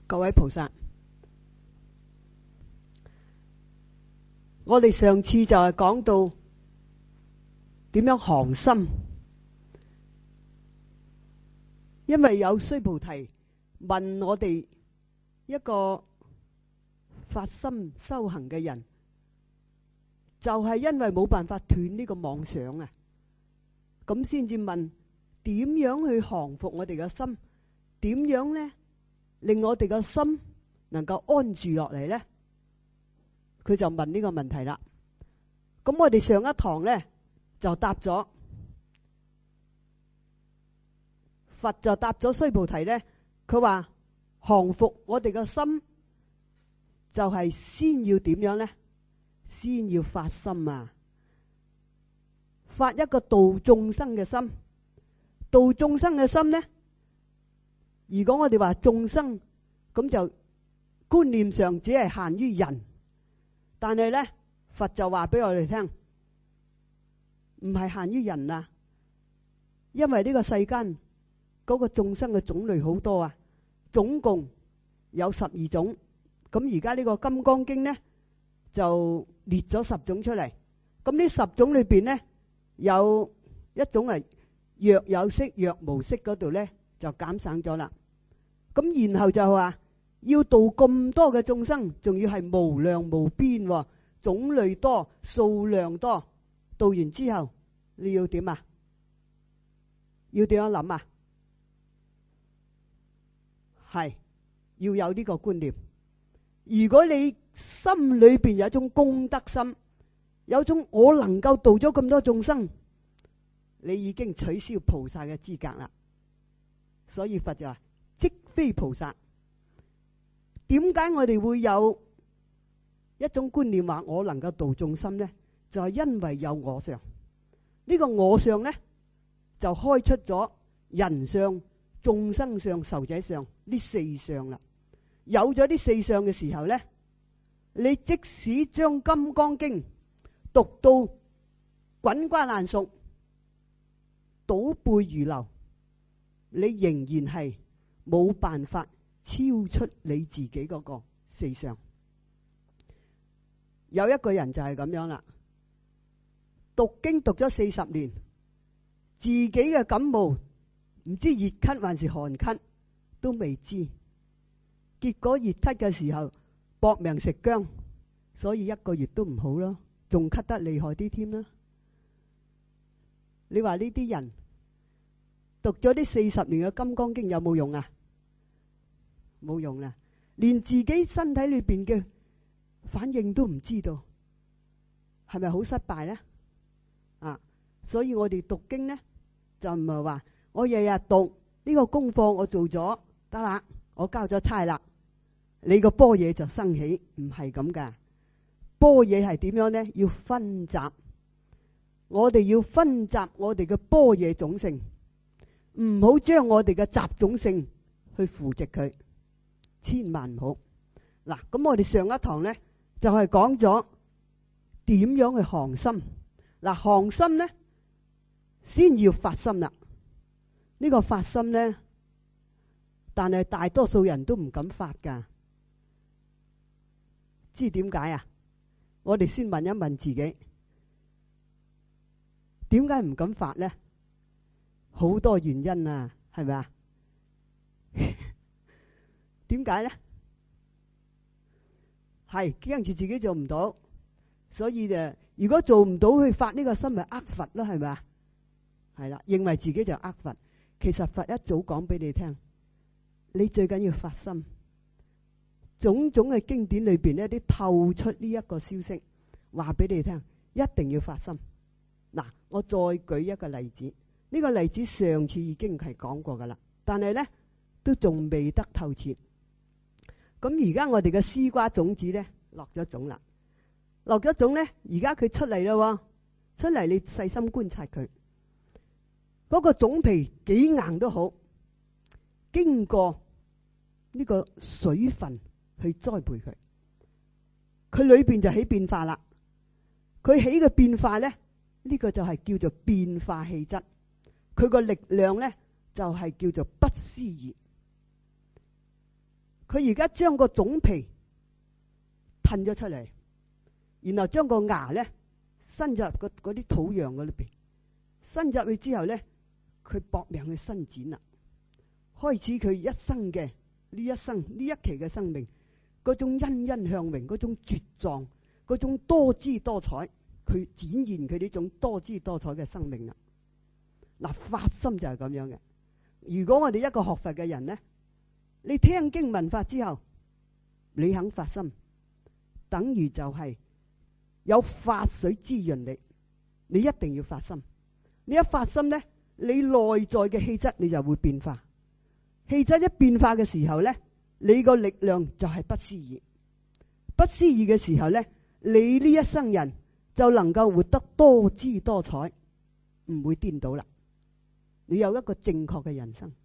各位菩薩，我哋上次就係講到點樣降心，因為有須菩提問我哋一個發心修行嘅人，就係因為冇辦法斷呢個妄想啊，咁先至問點樣去降服我哋嘅心，點樣呢令我哋嘅心能夠安住落嚟呢？佢就問呢個問題啦。咁我哋上一堂呢就答咗，佛就答咗須菩提呢，佢話降服我哋嘅心就係先要點樣呢？先要發心啊，發一個度眾生嘅心。度眾生嘅心呢，如果我哋話眾生，咁就觀念上只係限於人，但係呢，佛就話俾我哋聽，唔係限於人啊，因為呢個世間嗰個眾生嘅種類好多啊，總共有12種。咁而家呢個《金剛經》呢就列咗10種出嚟。咁呢10種裏邊呢，有一種係若有色若無色嗰度呢就減省咗啦。咁然後就話要度咁多嘅眾生，仲要係無量無邊，種類多，數量多。度完之後你要點啊？要點樣諗啊？係要有呢個觀念。如果你心裏邊有一種功德心，有一種我能夠度咗咁多眾生，你已經取消菩薩嘅資格啦。所以佛就話即非菩薩。點解我哋會有一種觀念話我能夠度眾生呢？就係因為有我相。呢個我相呢，就開出咗人相、眾生相、壽者相呢4相啦。有咗呢4相嘅時候呢，你即使將《金剛經》讀到滾瓜爛熟、倒背如流，你仍然係冇辦法超出你自己嗰個4相。有一個人就係咁樣啦，讀經讀咗40年，自己嘅感冒唔知熱咳還是寒咳都未知，結果熱咳嘅時候搏命食薑，所以1個月都唔好咯，仲咳得厲害啲添啦。你話呢啲人讀咗呢40年嘅《金剛經》有冇用啊？冇用啦，連自己身體裏邊嘅反應都唔知道，係咪好失敗呢？啊，所以我哋讀經呢，就唔係話我日日讀呢個功課我做咗得啦，我交咗差啦，你個般若就生起，唔係咁噶。般若係點樣呢？要分集，我哋要分集我哋嘅般若種性，唔好將我哋嘅雜種性去扶植佢，千萬唔好。嗱，咁我哋上一堂呢就係講咗點樣去降心。嗱，降心呢先要發心啦。呢個發心呢，但係大多數人都唔敢發噶。知點解啊？我哋先問一問自己，點解唔敢發呢？好多原因啊，係咪啊？點解呢？係驚住自己做唔到，所以就如果做唔到去發呢個心，咪呃佛咯，係咪啊？係啦，認為自己就呃佛。其實佛一早講俾你聽，你最緊要發心。種種嘅經典裏邊呢，啲透出呢一個消息，話俾你聽，一定要發心。嗱，我再舉一個例子，呢個例子上次已經係講過噶啦，但係呢都仲未得透徹。咁而家我哋嘅絲瓜種子呢，落咗種啦，落咗種呢，而家佢出嚟啦，出嚟你細心觀察佢，嗰個種皮幾硬都好，經過呢個水分去栽培佢，佢裏邊就起變化啦。佢起嘅變化呢，呢個就係叫做變化氣質。佢個力量呢，就係叫做不思議。 佢而家將個種皮褪咗出嚟，然後將個芽咧伸入嗰啲土壤嗰裏邊，伸入去之後咧，佢搏命去伸展啦，開始佢一生嘅呢一期嘅生命，嗰種欣欣向榮，嗰種茁壯，嗰種多姿多彩，佢展現佢呢種多姿多彩嘅生命啦。嗱，發心就係咁樣嘅。如果我哋一個學佛嘅人咧，你聽經聞法之後，你肯發心，等於就係有法水滋潤你。你一定要發心。你一發心咧，你內在嘅氣質你就會變化。氣質一變化嘅時候咧，你個力量就係不思議。不思議嘅時候咧，你呢一生人就能夠活得多姿多彩，唔會顛倒啦。你有一個正確嘅人生。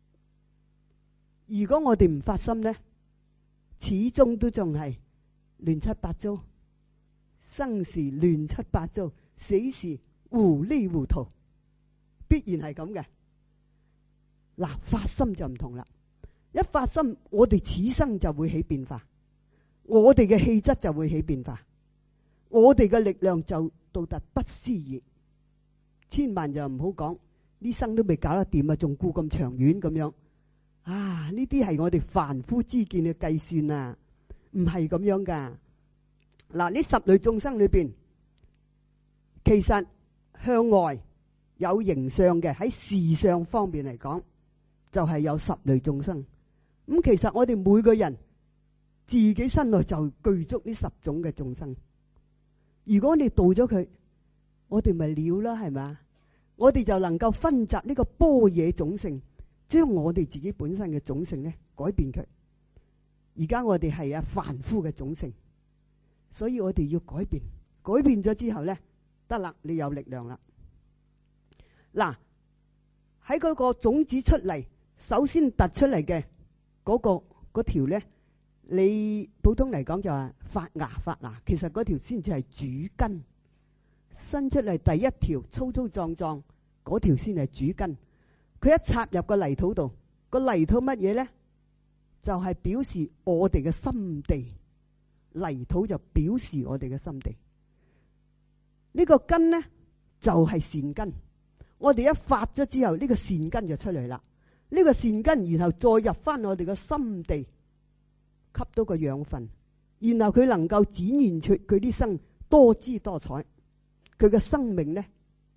如果我哋唔發心咧，始終都仲係亂七八糟，生時亂七八糟，死時糊裡糊塗，必然係咁嘅。嗱，發心就唔同啦。一發心，我哋此生就會起變化，我哋嘅氣質就會起變化，我哋嘅力量就到達不思議。千萬就唔好講呢生都未搞得掂啊，仲顧咁長遠咁樣啊！呢啲係我哋凡夫之見嘅計算啊，唔係咁樣噶。嗱，呢十類眾生裏邊，其實向外有形相嘅，喺事相方面嚟講，就係有十類眾生。咁其實我哋每個人自己身內就具足呢十種嘅眾生。如果你度咗佢，我哋咪了啦，係咪？我哋就能夠分集呢個般若種性，將我哋自己本身嘅種性咧改變佢。而家我哋係凡夫嘅種性，所以我哋要改變。改變咗之後咧，得啦，你有力量啦。嗱，喺嗰個種子出嚟，首先突出嚟嘅嗰條咧，你普通嚟講就係發芽，其實嗰條先至係主根。伸出嚟第一條粗粗壯壯嗰條先係主根。佢一插入個泥土度，個泥土乜嘢咧？就係表示我哋嘅心地。泥土就表示我哋嘅心地。呢個根咧就係善根。我哋一發咗之後，呢個善根就出嚟啦。呢個善根然後再入翻我哋嘅心地，吸到個養分，然後佢能夠展現出佢啲生多姿多彩。佢嘅生命咧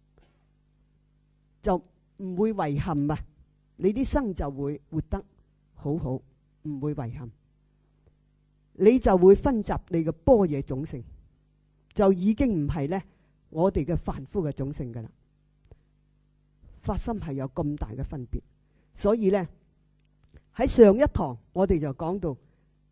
就唔會遺憾啊！你啲生就會活得好好，唔會遺憾。你就會分集你嘅般若種性，就已經唔係咧我哋嘅凡夫嘅種性噶啦。發心係有咁大嘅分別，所以咧喺上一堂我哋就講到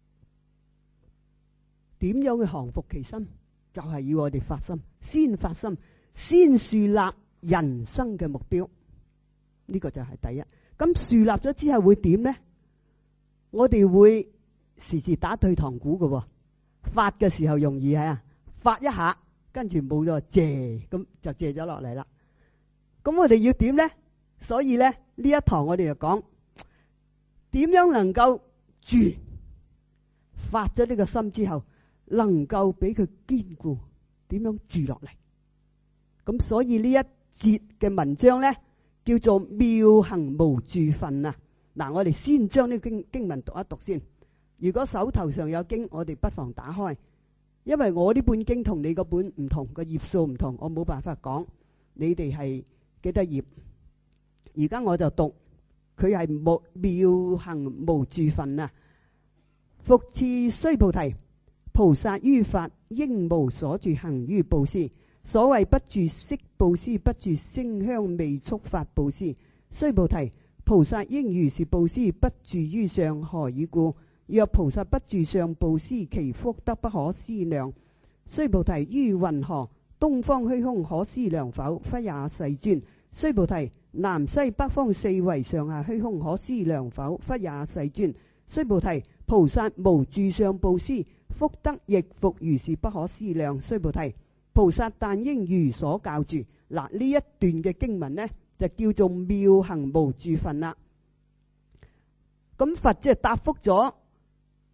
點樣去降伏其心。就係要我哋發心，先發心，先樹立人生嘅目標，呢個就係第一。咁樹立咗之後會點呢？我哋會時時打退堂鼓嘅，發嘅時候容易係啊，發一下，跟住冇咗謝，咁就謝咗落嚟啦。咁我哋要點呢？所以咧呢一堂我哋就講點樣能夠住，發咗呢個心之後，能夠俾佢堅固，點樣住落嚟？咁所以呢一節嘅文章咧，叫做妙行無住分啊！嗱，我哋先將呢經文讀一讀先。如果手頭上有經，我哋不妨打開，因為我呢本經同你嗰本唔同，個頁數唔同，我冇辦法講你哋係幾多頁。而家我就讀，佢係妙行無住分啊！復次須菩提，菩薩於法應無所住，行於布施。所謂不住色布施，不住聲香味觸法布施。須菩提，菩薩應如是布施，不住於相，何以故？若菩薩不住相布施，其福德不可思量。須菩提，於云何東方虛空可思量否？忽也，世尊。須菩提，南西北方四維上下虛空可思量否？忽也，世尊。須菩提，菩薩無住相布施，福德亦復如是不可思量。須菩提，菩薩但應如所教住。嗱，呢一段嘅經文呢，就叫做妙行無住分啦。咁佛即係答覆咗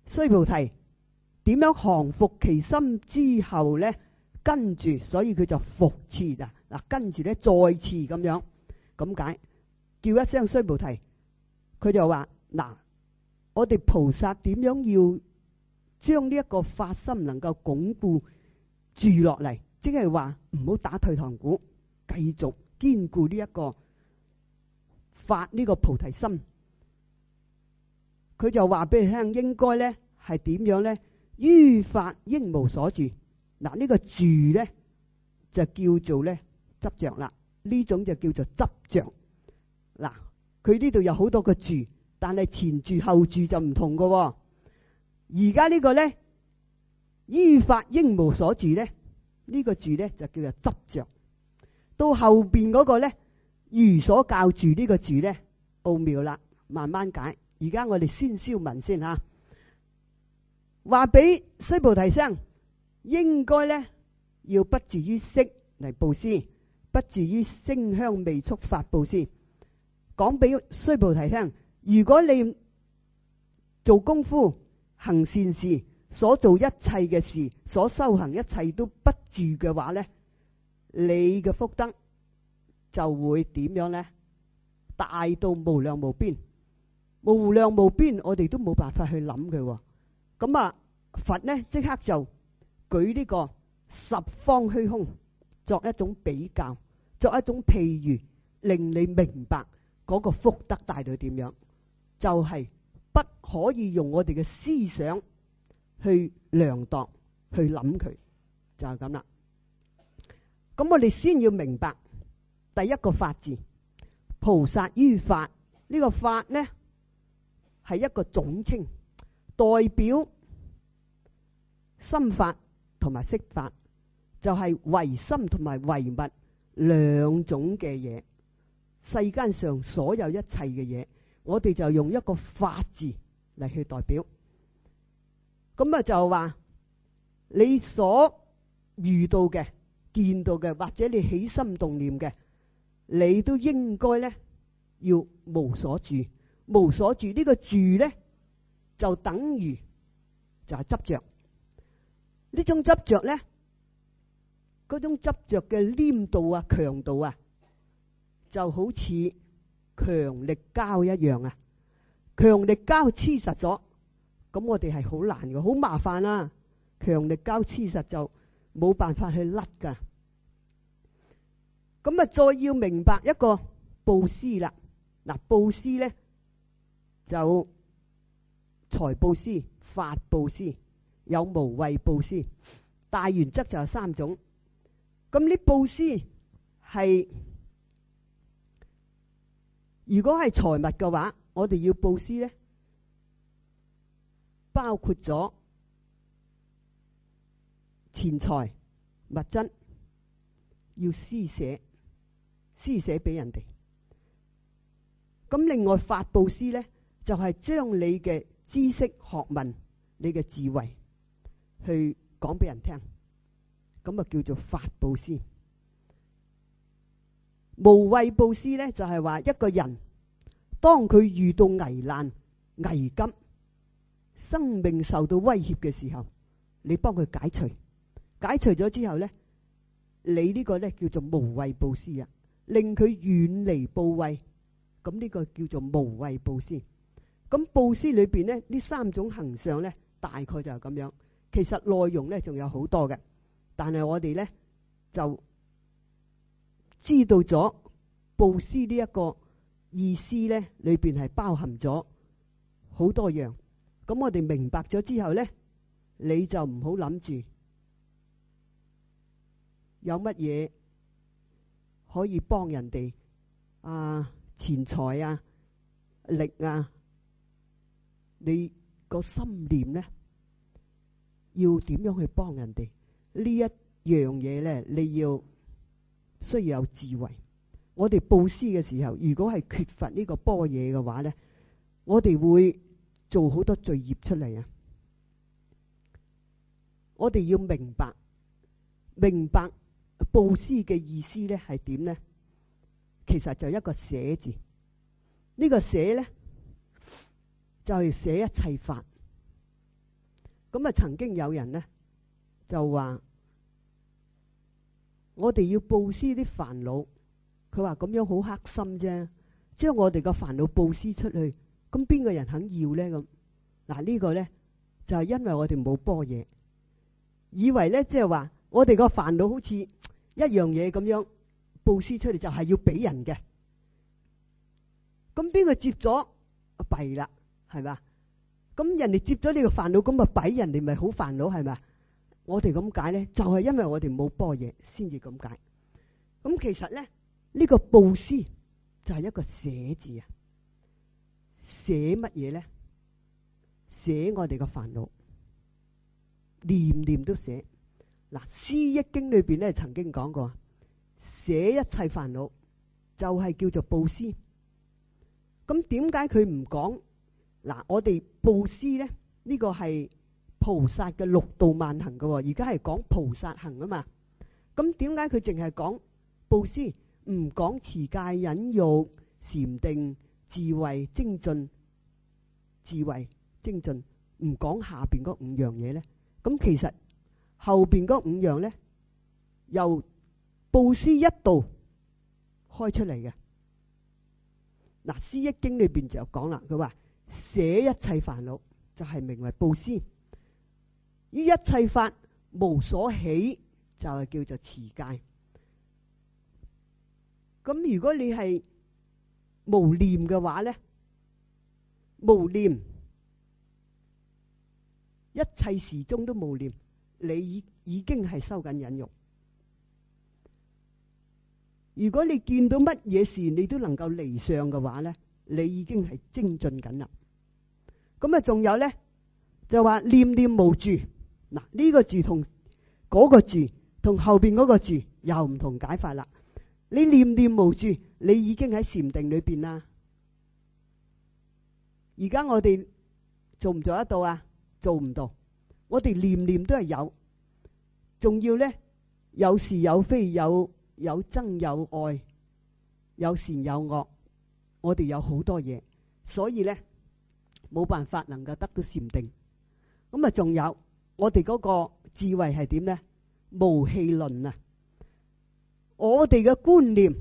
須菩提點樣降伏其心之後咧，跟住所以佢就復次啊，嗱，跟住咧再次咁樣咁解，叫一聲須菩提，佢就話嗱，我哋菩薩點樣要將呢一個發心能夠鞏固住落嚟，即係話唔好打退堂鼓，繼續堅固呢一個發呢個菩提心。佢就話俾你聽，應該咧係點樣咧？於法應無所住。嗱，呢個住咧就叫做咧執着啦，呢種就叫做執着。嗱，佢呢度有好多個住，但係前住後住就唔同噶。而家呢個咧於法應無所住咧，呢個住咧就叫做執着。到後邊嗰個咧如所教住呢個住咧奧妙啦，慢慢解。而家我哋先消文先吓，話俾須菩提聲，應該咧要不住於色嚟布施，不住於聲香味觸法布施。講俾須菩提聽，如果你做功夫行善事，所做一切嘅事，所修行一切都不住嘅話咧，你嘅福德就會點樣咧？大到無量無邊。無量無邊，我哋都冇辦法去諗佢。咁啊，佛呢即刻就舉呢個十方虛空作一種比較，作一種譬喻，令你明白嗰個福德大到點樣。就係不可以用我哋嘅思想去量度，去諗佢，就係咁啦。咁我哋先要明白第一個法字，菩薩於法，呢個法呢係一個總稱，代表心法同埋色法，就係唯心同埋唯物兩種嘅嘢。世間上所有一切嘅嘢，我哋就用一個法字嚟去代表。咁啊就話你所遇到嘅、見到嘅，或者你起心動念嘅，你都應該咧要無所住。無所住，呢個住咧就等於就係執着。呢種執着咧，嗰種執着嘅黏度啊、強度啊，就好似強力膠一樣啊。強力膠黐實咗，咁我哋係好難嘅，好麻煩啦。強力膠黐實就冇辦法去甩噶。咁啊，再要明白一個布施啦。嗱，布施咧就財布施、法布施，有無畏布施。大原則就係三種。咁呢布施係如果係財物嘅話，我哋要布施咧，包括咗錢財物質，要施捨俾人哋。咁另外法布施咧，就係將你嘅知識學問、你嘅智慧去講俾人聽，咁啊叫做法布施。無畏布施咧，就係話一個人當佢遇到危難、危急、生命受到威脅嘅時候，你幫佢解除咗之後咧，你呢個咧叫做無畏布施啊，令佢遠離怖畏。咁呢個叫做無畏布施。咁布施裏邊咧，呢三種行相咧，大概就係咁樣。其實內容咧仲有好多嘅，但係我哋咧就知道咗布施呢一個意思咧，裏邊係包含咗好多樣。咁我哋明白咗之後咧，你就唔好諗住有乜嘢可以幫人哋啊，錢財啊、力啊，你個心念咧要點樣去幫人哋？呢一樣嘢咧，你要需要有智慧。我哋布施嘅時候，如果係缺乏呢個般若嘅話咧，我哋會做好多罪業出嚟啊！我哋要明白布施嘅意思咧係點咧？其實就一個捨字。呢個捨咧就係捨一切法。 咁啊，曾經有人呢就話我哋要布施啲煩惱，佢話咁樣好黑心啫，將我哋個煩惱布施出去，咁邊個人肯要呢？咁嗱，呢個呢就係因為我哋冇般若，以為呢即係話我哋個煩惱好似一樣嘢咁樣布施出嚟，就係要俾人嘅。咁邊個接咗弊啦？係咪？咁人哋接咗呢個煩惱，咁咪俾人哋咪好煩惱，係咪？我哋咁解呢，就係因為我哋冇般若先至咁解。咁其實呢，呢個布施就係一個捨字啊。捨乜嘢呢？捨我哋個煩惱，念念都捨。嗱，《思益經》裏邊咧曾經講過，捨一切煩惱就係叫做布施。咁點解佢唔講？嗱，我哋布施咧，呢個係菩薩嘅六度萬行嘅，而家係講菩薩行啊嘛。咁點解佢淨係講布施，唔講持戒、忍辱、禪定、智慧、精進、智慧、精進，唔講下邊嗰五樣嘢咧？咁其實後邊嗰五樣咧，由布施一度開出嚟嘅。嗱，《思益經》裏邊就講啦，佢話捨一切煩惱就係名為布施，依一切法無所起就係叫做持戒。咁如果你係無念嘅話咧，無念一切時鐘都無念，你已經係收緊忍辱。如果你見到乜嘢事你都能夠離相嘅話咧，你已經係精進緊啦。咁啊，仲有咧就話念念無住。嗱，呢個住同嗰個住同後邊嗰個住又唔同解法啦。你念念無住，你已經喺禪定裏邊啦。而家我哋做唔做得到啊？做唔到。我哋念念都係有，仲要咧有是有非，有憎有愛，有善有惡，我哋有好多嘢，所以咧冇辦法能夠得到禪定。咁啊，仲有我哋嗰個智慧係點咧？無戲論啊！我哋嘅觀念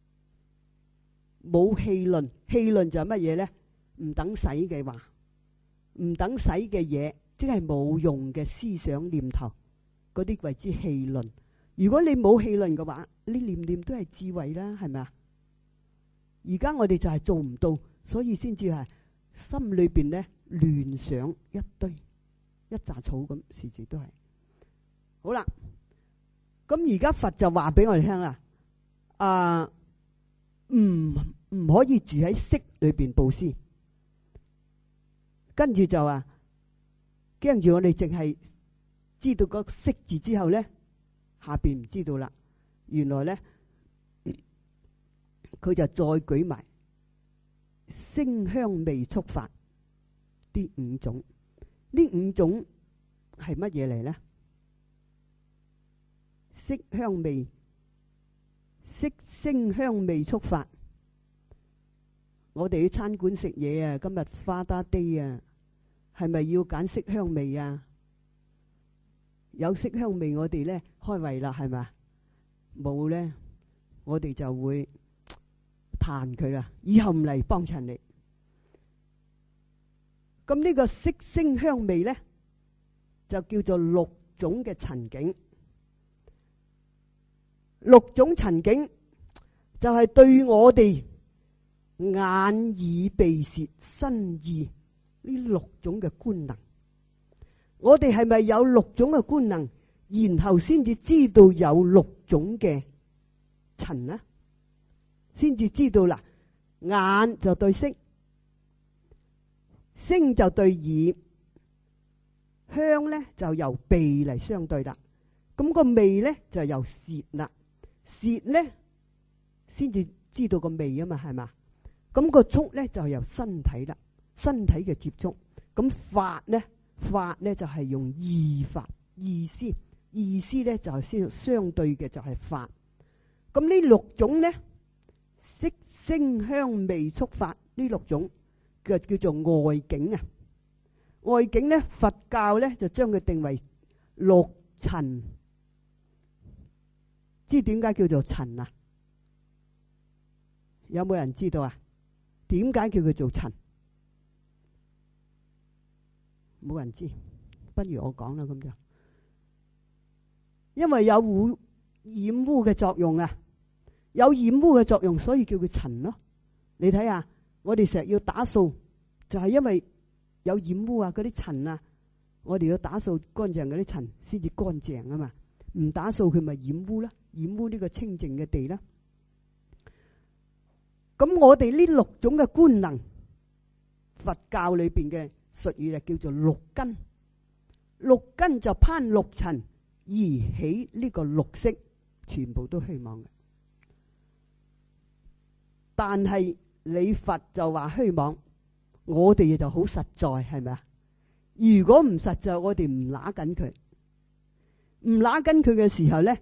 冇戲論，戲論就係乜嘢咧？唔等使嘅話，唔等使嘅嘢，即係冇用嘅思想念頭，嗰啲為之戲論。如果你冇戲論嘅話，你念念都係智慧啦，係咪啊？而家我哋就係做唔到，所以先至係心裏邊咧亂想一堆，一紮草咁，時時都係。好啦，咁而家佛就話俾我哋聽啦，唔可以住喺色裏邊布施。跟住就話驚住我哋淨係知道個色字之後咧，下邊唔知道啦。原來咧佢就再舉埋聲香味觸法呢五種。呢五種係乜嘢嚟咧？色香味，色聲香味觸法。我哋去餐館食嘢啊，今日Father Day啊，係咪要揀色香味啊？有色香味我哋咧開胃啦，係咪？冇咧，我哋就會彈佢啦，以後唔嚟幫襯你。咁呢個色聲香味咧，就叫做六種嘅塵境。六種塵境就係對我哋眼耳鼻舌身意呢六種嘅觀能。我哋係咪有六種嘅觀能，然後先至知道有六種嘅塵呢？先至知道啦，眼就對色，聲就對耳，香咧就由鼻嚟相對啦。咁個味咧就由舌啦，舌咧先至知道個味啊嘛，係嘛？咁個觸咧就由身體啦，身體嘅接觸。咁法咧就係用意法，意思咧就係先相對嘅就係法。咁呢六種咧，色聲香味觸法呢六種叫做外境啊。 外境咧，佛教咧就將佢定為六塵。知點解叫做塵啊？有冇人知道啊？點解叫佢做塵？冇人知，不如我講啦，咁就因為有染污嘅作用啊，有染污嘅作用，所以叫佢塵咯。你睇下，我哋成日要打掃，就係因為有染污啊，嗰啲塵啊，我哋要打掃乾淨嗰啲塵先至乾淨啊嘛。唔打掃佢咪染污啦，染污呢個清淨嘅地啦。咁我哋呢六種嘅觀能，佛教裏邊嘅術語就叫做六根。六根就攀六塵而起呢個六識，全部都虛妄嘅。但係你佛就話虛妄，我哋就好實在，係咪啊？如果唔實在，我哋唔揦緊佢，唔揦緊佢嘅時候咧，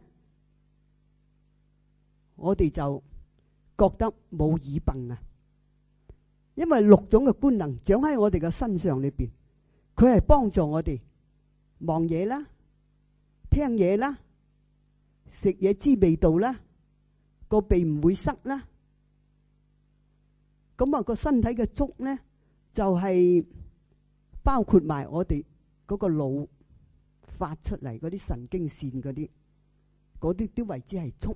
我哋就覺得冇耳笨啊。因為六種嘅觀能長喺我哋嘅身上裏邊，佢係幫助我哋望嘢啦、聽嘢啦、食嘢知味道啦，個鼻唔會塞啦。咁啊，個身體嘅觸咧，就係包括埋我哋嗰個腦發出嚟嗰啲神經線嗰啲都為之係觸。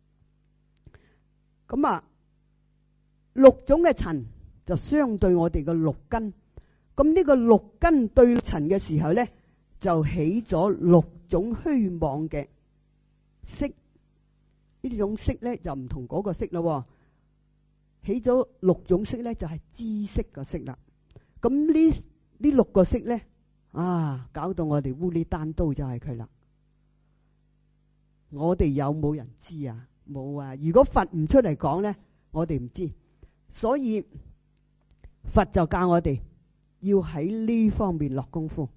咁啊，六種嘅塵就相對我哋嘅六根。咁呢個六根對塵嘅時候咧，就起咗六種虛妄嘅色。呢種色咧就唔同嗰個色咯。起咗六種色咧，就係知識個色啦。咁呢六個色咧，搞到我哋烏哩單刀就係佢啦。我哋有冇人知啊？冇啊！如果佛唔出嚟講咧，我哋唔知。所以佛就教我哋要喺呢方面落功夫，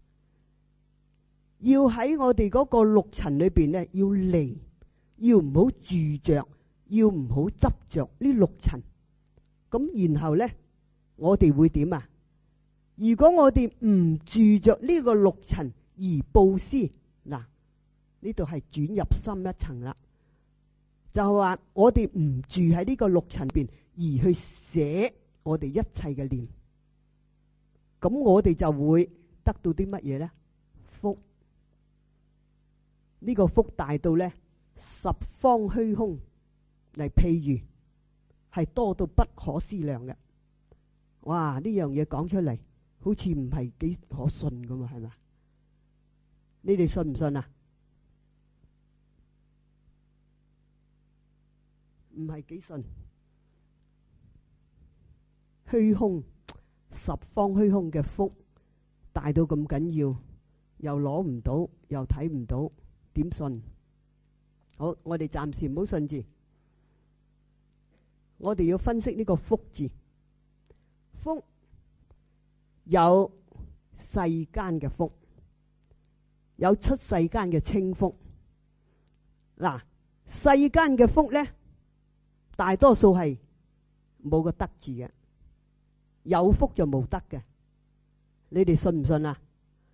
要喺我哋嗰個六塵裏邊咧，要離，要唔好住着，要唔好執着呢六塵。咁然後咧，我哋會點啊？如果我哋唔住着呢個六塵而布施，嗱，呢度係轉入深一層啦。就係話我哋唔住喺呢個六塵邊，而去捨我哋一切嘅念，咁我哋就會得到啲乜嘢咧？福。呢個福大到咧，十方虛空嚟譬喻，係多到不可思量嘅。哇！呢樣嘢講出嚟，好似唔係幾可信噶嘛，係咪？你哋信唔信啊？唔係幾信。虛空，十方虛空嘅福大到咁緊要，又攞唔到，又睇唔到，點信？好，我哋暫時唔好信字，我哋要分析呢個福字。福有世間嘅福，有出世間嘅清福。嗱，世間嘅福咧，大多數係冇個得字嘅，有福就冇得嘅。你哋信唔信啊？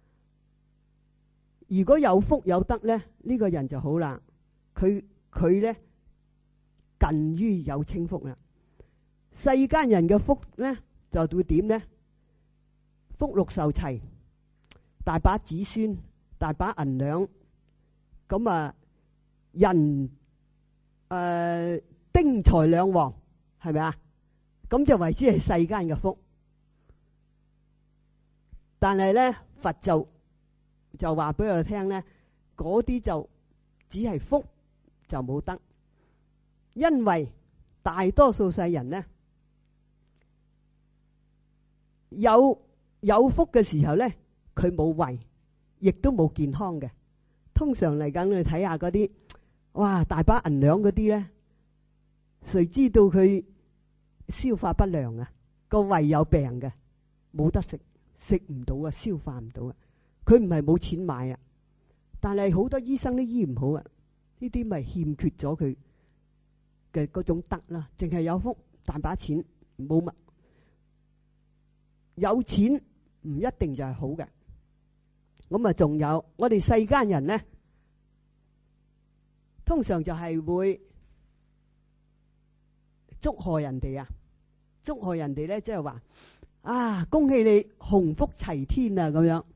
如果有福有得咧，呢個人就好啦。佢咧近於有清福啦。世間人嘅福咧就會點咧？福祿壽齊，大把子孫，大把銀兩，咁啊人丁財兩旺，係咪啊？咁就為之係世間嘅福。但係咧，佛就話俾我聽咧，嗰啲就只係福，就冇得。因為大多數世人咧，有福嘅時候咧，佢冇胃，亦都冇健康嘅。通常嚟講，你睇下嗰啲，哇，大把銀兩嗰啲咧，誰知道佢消化不良啊？個胃有病嘅，冇得食，食唔到啊，消化唔到啊。佢唔係冇錢買啊，但係好多醫生都醫唔好啊。呢啲咪欠缺咗佢嘅嗰種德啦。淨係有福，大把錢冇乜，有錢唔一定就係好嘅。咁啊，仲有我哋世間人咧，通常就係會祝賀人哋啊，祝賀人哋咧，即係話啊，恭喜你鴻福齊天啊咁樣。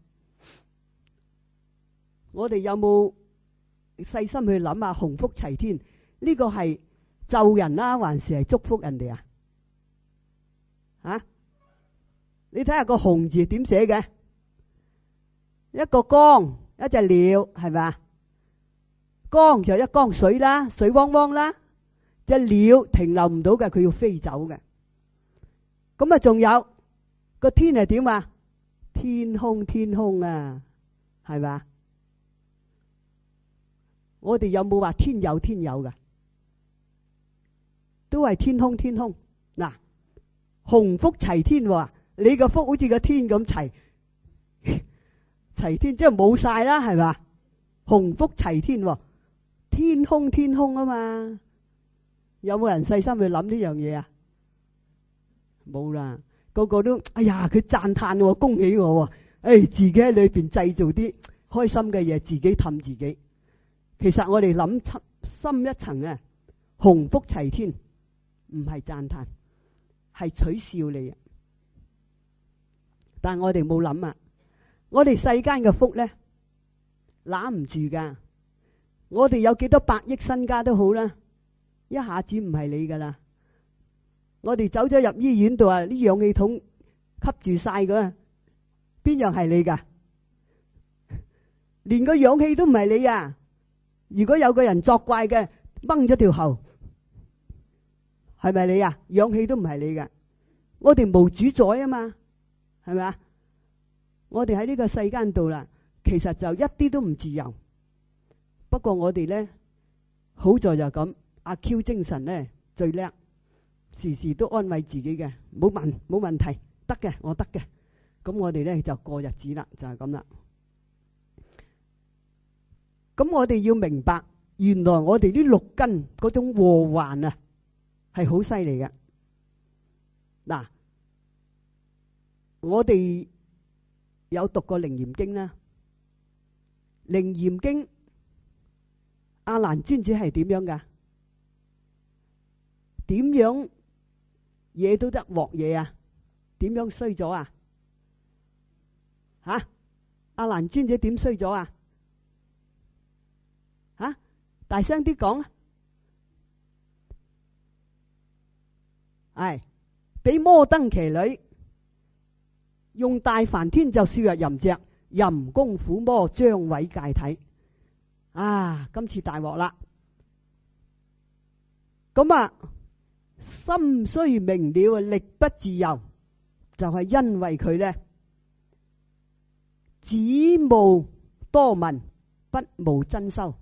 我哋有冇細心去諗下鴻福齊天呢個係咒人啦，還是係祝福人哋啊？啊，你睇下個鴻字點寫嘅？一個江，一隻鳥，係咪啊？江就一江水啦，水汪汪啦。隻鳥停留唔到嘅，佢要飛走嘅。咁啊，仲有個天係點啊？天空，天空啊，係咪啊？我哋有冇話天有天有嘅？都係天空，天空。嗱，鴻福齊天喎，你個福好似個天咁齊。齊天即係冇晒啦，係嘛？鴻福齊天，天空，天空啊嘛。有冇人細心去諗呢樣嘢啊？冇啦，個個都哎呀，佢讚嘆，恭喜我，自己喺裏邊製造啲開心嘅嘢，自己氹自己。其實我哋諗深一層啊，鴻福齊天唔係讚嘆，係取笑你。但係我哋冇諗啊。我哋世間嘅福咧，攬唔住噶。我哋有幾多百億身家都好啦，一下子唔係你噶啦。我哋走咗入醫院度啊，啲氧氣筒吸住晒噶，邊樣係你噶？連個氧氣都唔係你啊！如果有個人作怪嘅，掹咗條喉，係咪你啊？氧氣都唔係你噶。我哋無主宰啊嘛，係咪啊？我哋喺呢個世間度啦，其實就一啲都唔自由。不過我哋咧，好在就咁，阿 Q 精神咧最叻，時時都安慰自己嘅，冇問題，得嘅，我得嘅。咁我哋咧就過日子啦，就係咁啦。咁我哋要明白，原來我哋呢六根嗰種禍患啊，係好犀利嘅。嗱，我哋有讀過《楞嚴經》啦，《楞嚴經》阿難尊者係點樣噶？點樣嘢都得鑊嘢啊？點樣衰咗啊？吓，阿難尊者點衰咗啊？吓，大聲啲講啊！係俾摩登伽女用大梵天就笑入淫隻，淫功苦魔將毀戒體。啊，今次大鑊啦！咁啊，心雖明了，力不自由，就係因為佢咧，只務多聞，不務真修，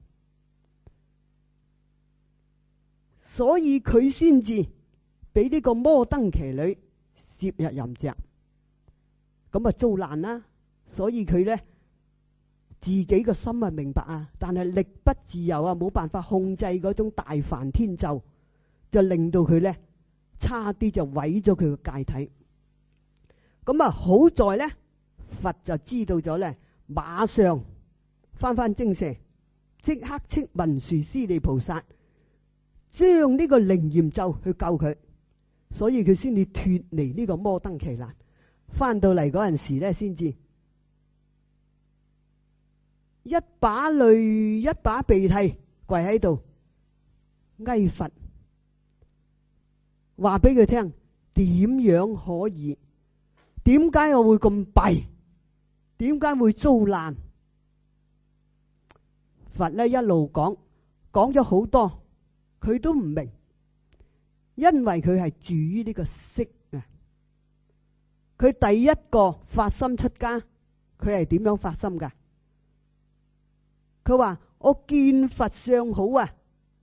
所以佢先至俾呢個摩登伽女攝入淫隻，咁啊遭難啦。所以佢咧自己個心啊明白啊，但係力不自由啊，冇辦法控制嗰種大梵天咒，就令到佢咧差啲就毀咗佢個戒體。咁啊好在咧，佛就知道咗咧，馬上翻精舍，即刻斥文殊師利菩薩將呢個楞嚴咒去救佢，所以佢先至脫離呢個摩登伽難。翻到嚟嗰陣時咧，先至一把淚一把鼻涕跪喺度哀佛，話俾佢聽點樣可以？點解我會咁弊？點解會遭難？佛咧一路講咗好多，佢都唔明，因為佢係住於呢個色啊。佢第一個發心出家，佢係點樣發心噶？佢話我見佛相好啊！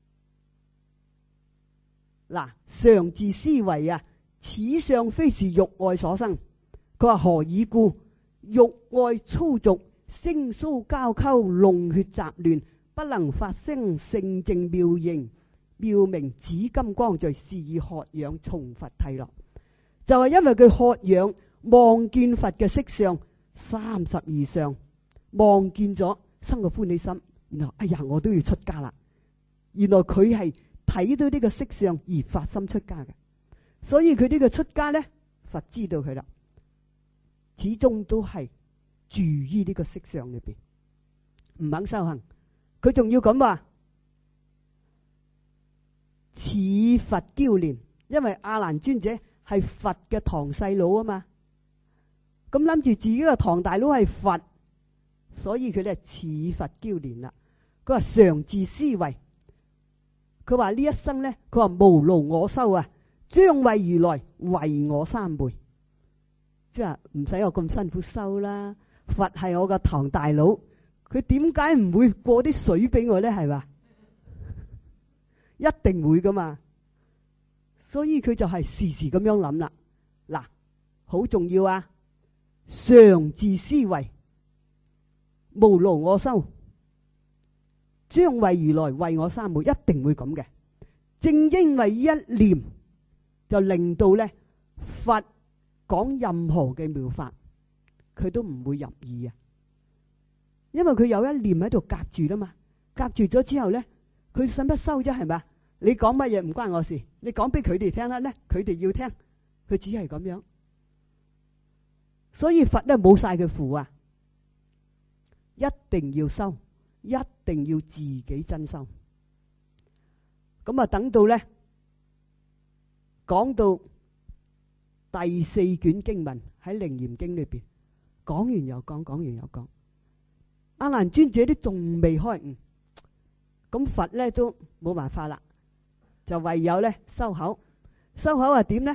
嗱，常自思維啊，此相非是欲愛所生。佢話何以故？欲愛粗俗，聲騷交溝，弄血雜亂，不能發聲聖正妙形妙明紫金光聚，是以渴仰從佛諦樂。就係因為佢渴仰望見佛嘅色相32相，望見咗生個歡喜心，然後哎呀我都要出家啦。原來佢係睇到呢個色相而發心出家嘅，所以佢呢個出家呢，佛知道佢啦，始終都係住於呢個色相裏邊，唔肯修行。佢仲要咁話，似佛嬌憐，因為阿難尊者係佛嘅堂細佬啊嘛，咁諗住自己個堂大佬係佛，所以佢咧似佛嬌憐啦。佢話常自思維，佢話呢一生咧，佢話無勞我修啊，將為如來為我三昧，即係唔使我咁辛苦修啦。佛係我個堂大佬，佢點解唔會過啲水俾我咧？係嘛，一定會噶嘛。所以佢就係時時咁樣諗啦。嗱，好重要啊！常自思維，無勞我修，將為如來為我三昧，一定會咁嘅。正因為一念就令到咧佛講任何嘅妙法，佢都唔會入耳啊！因為佢有一念喺度隔住啦嘛，隔住咗之後咧，佢使乜收啫？係咪？你講乜嘢唔關我事，你講俾佢哋聽啦咧，佢哋要聽，佢只係咁樣。所以佛咧冇晒佢符啊，一定要修，一定要自己真修。咁啊，等到咧講到第4卷經文喺《楞嚴經》裏邊，講完又講，講完又講，阿難尊者都仲未開悟，咁佛咧都冇辦法啦，就唯有咧收口。收口係點咧？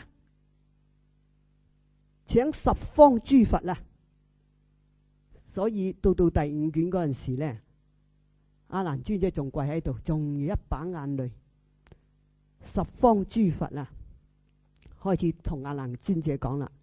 請十方諸佛啦。所以到第5卷嗰陣時咧，阿難尊者仲跪喺度，仲一把眼淚。十方諸佛啦，開始同阿難尊者講啦，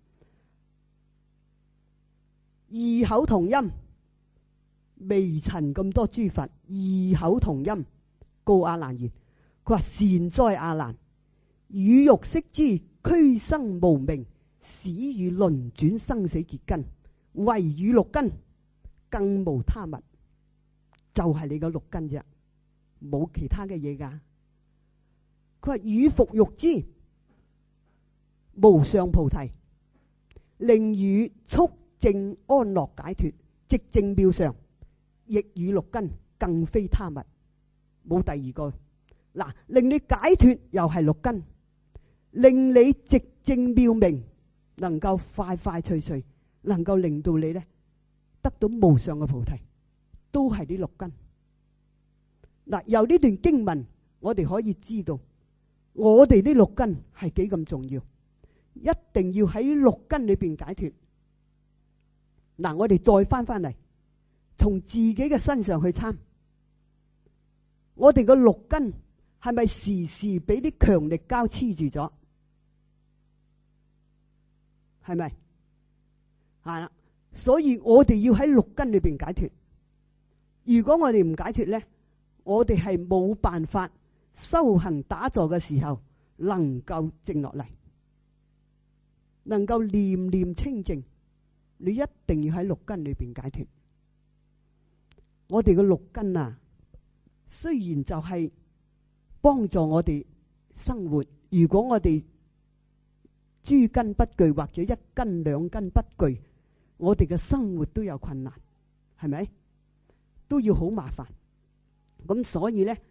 異口同音，未曾咁多諸佛異口同音告阿難言，佢話善哉阿難，汝欲悉知俱生無明，使汝輪轉生死結根，唯汝六根，更無他物，就係你個六根啫，冇其他嘅嘢噶。佢話汝復欲知無上菩提，令汝速證安樂解脫，寂靜妙常，亦汝六根，更非他物，冇第二個。嗱，令你解脫又係六根，令你寂靜妙明，能夠快快脆脆，能夠令到你咧得到無上嘅菩提，都係啲六根。嗱，由呢段經文我哋可以知道，我哋啲六根係幾咁重要，一定要喺六根裏邊解脫。嗱，我哋再翻嚟，從自己嘅身上去參，我哋個六根係咪時時俾啲強力膠黐住咗？係咪？係啦，所以我哋要喺六根裏邊解脫。如果我哋唔解脫咧，我哋係冇辦法修行打坐嘅時候能夠靜落嚟，能夠念念清淨。你一定要喺六根裏邊解脫。我哋嘅六根啊，雖然就係幫助我哋生活，如果我哋諸根不具或者一根兩根不具，我哋嘅生活都有困難，係咪？都要好麻煩。咁所以咧，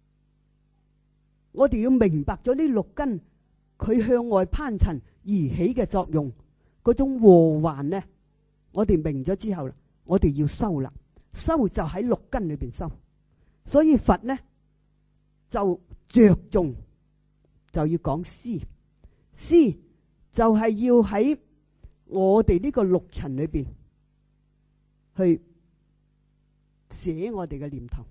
我哋要明白咗呢六根佢向外攀塵而起嘅作用，嗰種禍患咧，我哋明咗之後，我哋要修啦。修就喺六根裏邊修，所以佛咧就着重就要講思，思就係要喺我哋呢個六塵裏邊去寫我哋嘅念頭，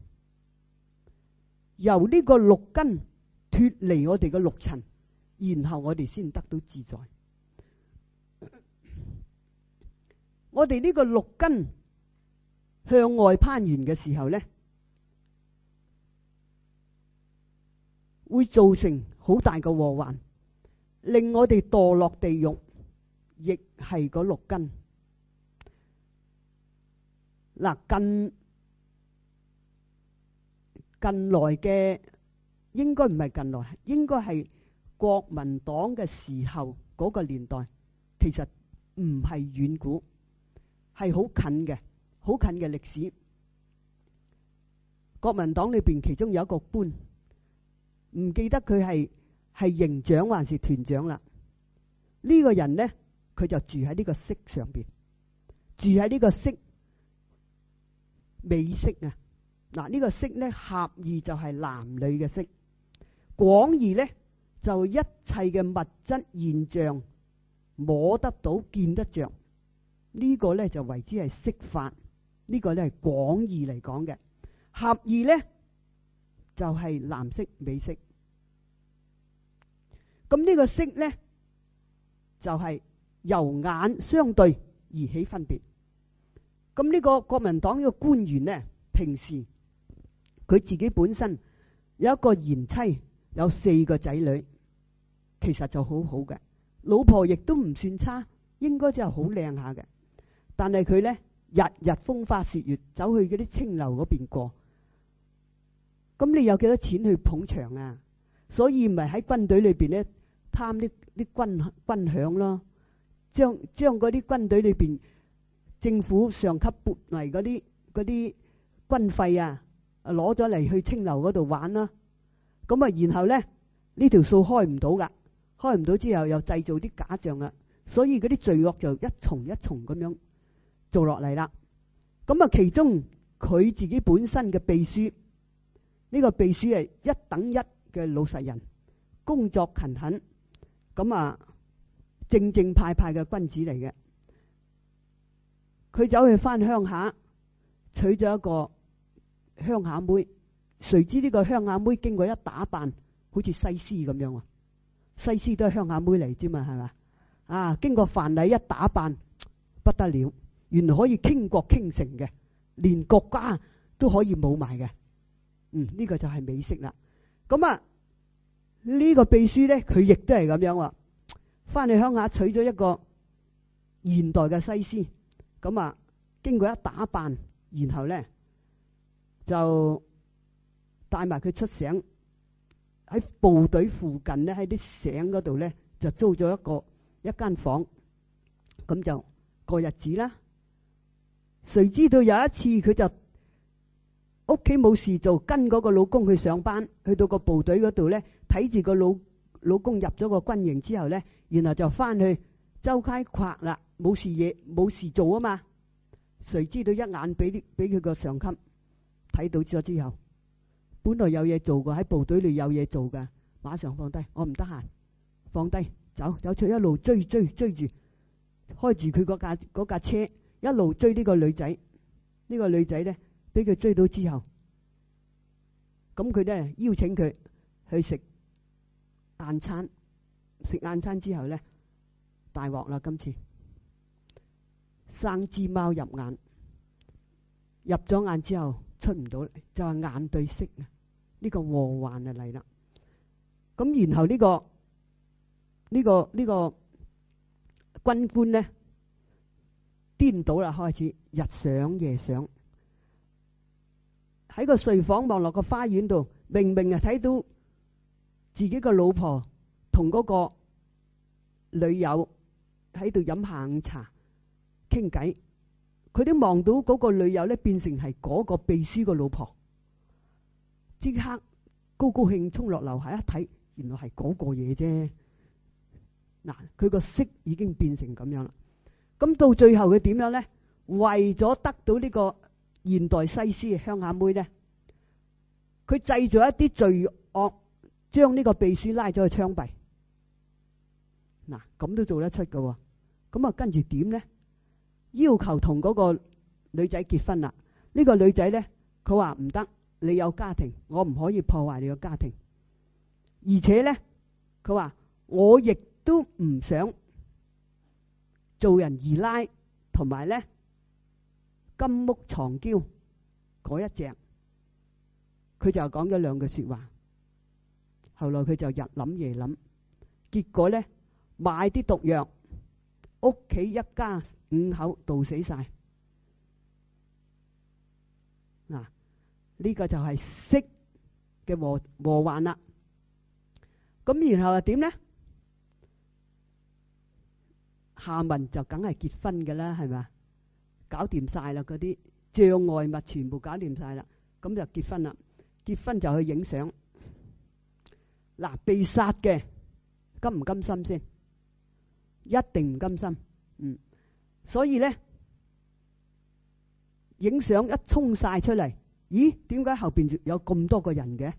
由呢個六根脫離我哋嘅六塵，然後我哋先得到自在。我哋呢個六根向外攀緣嘅時候咧，會造成好大嘅禍患，令我哋墮落地獄， 亦係嗰6根。嗱，近來嘅應該唔係近來，應該係國民黨嘅時候嗰個年代，其實唔係遠古，係好近嘅歷史。國民黨裏邊其中有一個官，唔記得佢係營長還是團長啦。呢個人呢，佢就住喺呢個色上邊，住喺呢個色美色啊。嗱，呢個色呢，狹義就係男女嘅色，廣義呢，就一切嘅物質現象摸得到見得着，呢個呢，就為之係色法。呢個呢，係廣義嚟講嘅。狹義呢，就係男色美色。咁呢個色呢，就係由眼相對而起分別。咁呢個國民黨呢個官員呢，平時佢自己本身有一個賢妻，有4個仔女，其實就好好嘅，老婆亦都唔算差，應該就係好靚下嘅。但係佢呢，日日風花雪月走去嗰啲青樓嗰邊過。咁你有幾多錢去捧場啊？所以咪喺軍隊裏邊呢，貪啲軍餉咯，將嗰啲軍隊裏邊政府上級撥嚟嗰啲軍費啊，攞咗嚟去青樓嗰度玩啦。咁啊，然後呢，呢條數開唔到噶，開唔到之後又製造啲假象啦，所以嗰啲罪惡就一重一重咁樣做落嚟啦。咁啊，其中佢自己本身嘅秘書，呢個秘書係1等1嘅老實人，工作勤懇，咁啊正派嘅君子嚟嘅。佢走去翻鄉下，娶咗一個鄉下妹，誰知呢個鄉下妹經過一打扮，好似西施咁樣啊！西施都係鄉下妹嚟啫嘛，係嘛？啊，經過凡禮一打扮，不得了，原來可以傾國傾城嘅，連國家都可以冇埋嘅。呢個就係美色啦。咁啊，呢個秘書咧，佢亦都係咁樣喎，翻去鄉下娶咗一個現代嘅西施。咁啊，經過一打扮，然後咧就帶埋佢出省，喺部隊附近咧，喺啲省嗰度咧就租咗一間房，咁就過日子啦。誰知道有一次佢就屋企冇事做，跟嗰個老公去上班，去到個部隊嗰度咧，睇住個老公入咗個軍營之後咧，然後就翻去周街逛啦，冇事做啊嘛。誰知道一眼俾佢個上級睇到咗之後，本來有嘢做嘅，喺部隊裏有嘢做嘅，馬上放低，我唔得閒，放低，走出一路追住，開住佢嗰架車，一路追呢個女仔。呢個女仔咧，俾佢追到之後，咁佢咧邀請佢去食晏餐。食晏餐之後咧，大鑊啦！今次生隻貓入眼，入咗眼之後出唔到嚟，就係眼對色啊！呢個禍患就嚟啦。咁然後呢個軍官咧顛倒啦，開始日想夜想，喺個睡房望落個花園度，明明係睇到自己個老婆同嗰個女友喺度飲下午茶傾偈，佢都望到嗰個女友咧變成係嗰個秘書個老婆，即刻高興衝落樓下一睇，原來係嗰個嘢啫。嗱，佢個色已經變成咁樣啦。咁到最後佢點樣咧？為咗得到呢個現代西施嘅鄉下妹咧，佢製造一啲罪惡，將呢個秘書拉咗去槍斃。嗱，咁都做得出㗎。咁啊，跟住點咧？要求同嗰個女仔結婚啦。呢個女仔咧，佢話唔得，你有家庭，我唔可以破壞你個家庭。而且咧，佢話我亦都唔想做人二奶，同埋咧金屋藏嬌嗰一隻。佢就講咗2句說話。後來佢就日諗夜諗，結果咧買啲毒藥， 屋企一家5口毒死晒。嗱，呢個就係色嘅禍患啦。咁然後又點呢？下文就梗係結婚㗎啦，係咪？搞掂晒啦，嗰啲障礙物全部搞掂晒啦，咁就結婚啦。結婚就去影相。嗱，被殺嘅甘唔甘心先？一定唔甘心。所以咧，影相一衝晒出嚟，咦？點解後邊有咁多個人嘅？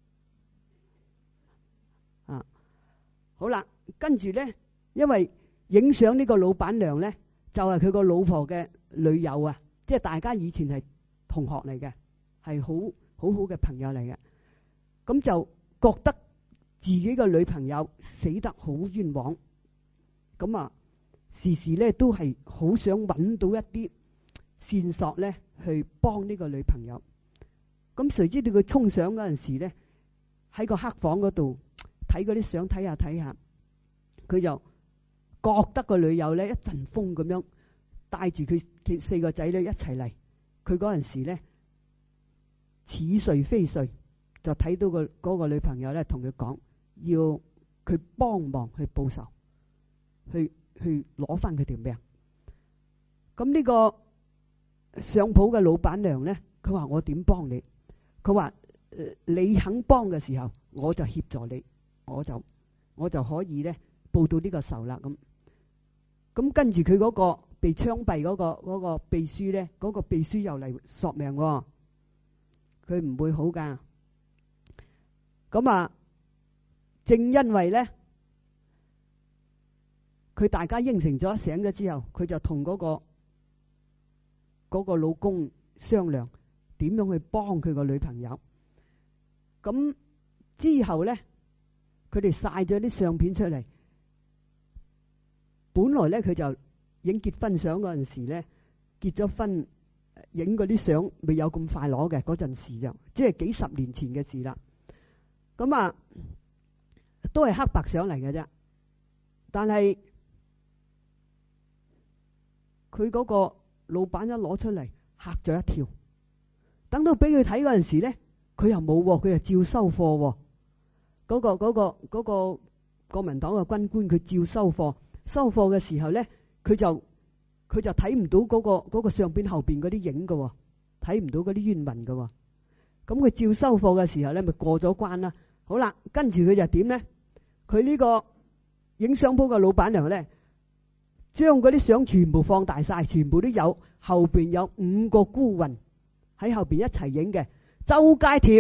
好啦，跟住咧，因為影相呢個老闆娘咧，就係佢個老婆嘅女友啊，即係大家以前係同學嚟嘅，係好好嘅朋友嚟嘅。咁就覺得自己嘅女朋友死得好冤枉，咁啊，時時咧都係好想揾到一啲線索咧，去幫呢個女朋友。咁誰知道佢衝相嗰陣時咧，喺個黑房嗰度睇嗰啲相，睇下，佢就覺得個女友咧一陣風咁樣帶住佢4個仔女一齊嚟。佢嗰陣時咧似睡非睡，就睇到嗰個女朋友咧同佢講，要佢幫忙去報仇，去攞翻佢條命。咁呢個相鋪嘅老闆娘咧，佢話我點幫你？佢話你肯幫嘅時候，我就協助你，我就可以咧報到呢個仇啦。咁跟住佢嗰個被槍斃嗰個秘書咧，嗰個秘書又嚟索命喎，佢唔會好噶。咁啊，正因為咧，佢大家應承咗醒咗之後，佢就同嗰個老公商量點樣去幫佢個女朋友。咁之後咧，佢哋晒咗啲相片出嚟。本來咧佢就影結婚相嗰陣時咧，結咗婚影嗰啲相未有咁快攞嘅，嗰陣時就即係幾十年前嘅事啦。咁啊，都係黑白相嚟嘅啫。但係佢嗰個老闆一攞出嚟，嚇咗一跳。等到俾佢睇嗰陣時咧，佢又冇，佢就照收貨。嗰個國民黨嘅軍官，佢照收貨。收貨嘅時候咧，佢就睇唔到嗰個相片後邊嗰啲影嘅，睇唔到嗰啲冤魂嘅。咁佢照收貨嘅時候咧，咪過咗關啦。好啦，跟住佢就點咧？佢呢個影相鋪嘅老闆娘咧，將嗰啲相全部放大晒，全部都有，後邊有5個孤魂喺後邊一齊影嘅，周街貼，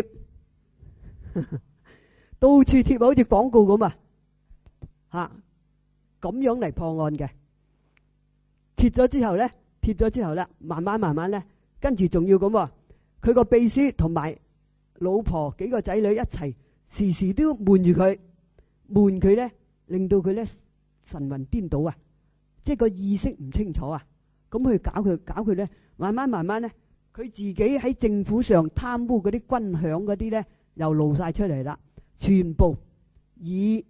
到處貼好似廣告咁啊！吓，咁樣嚟破案嘅。貼咗之後咧，慢慢咧，跟住仲要咁，佢個秘書同埋老婆幾個仔女一齊，時時都瞞住佢，瞞佢咧，令到佢咧神魂顛倒啊！即係個意識唔清楚啊！咁去搞佢咧，慢慢咧，佢自己喺政府上貪污嗰啲軍餉嗰啲咧，又露晒出嚟啦，全部以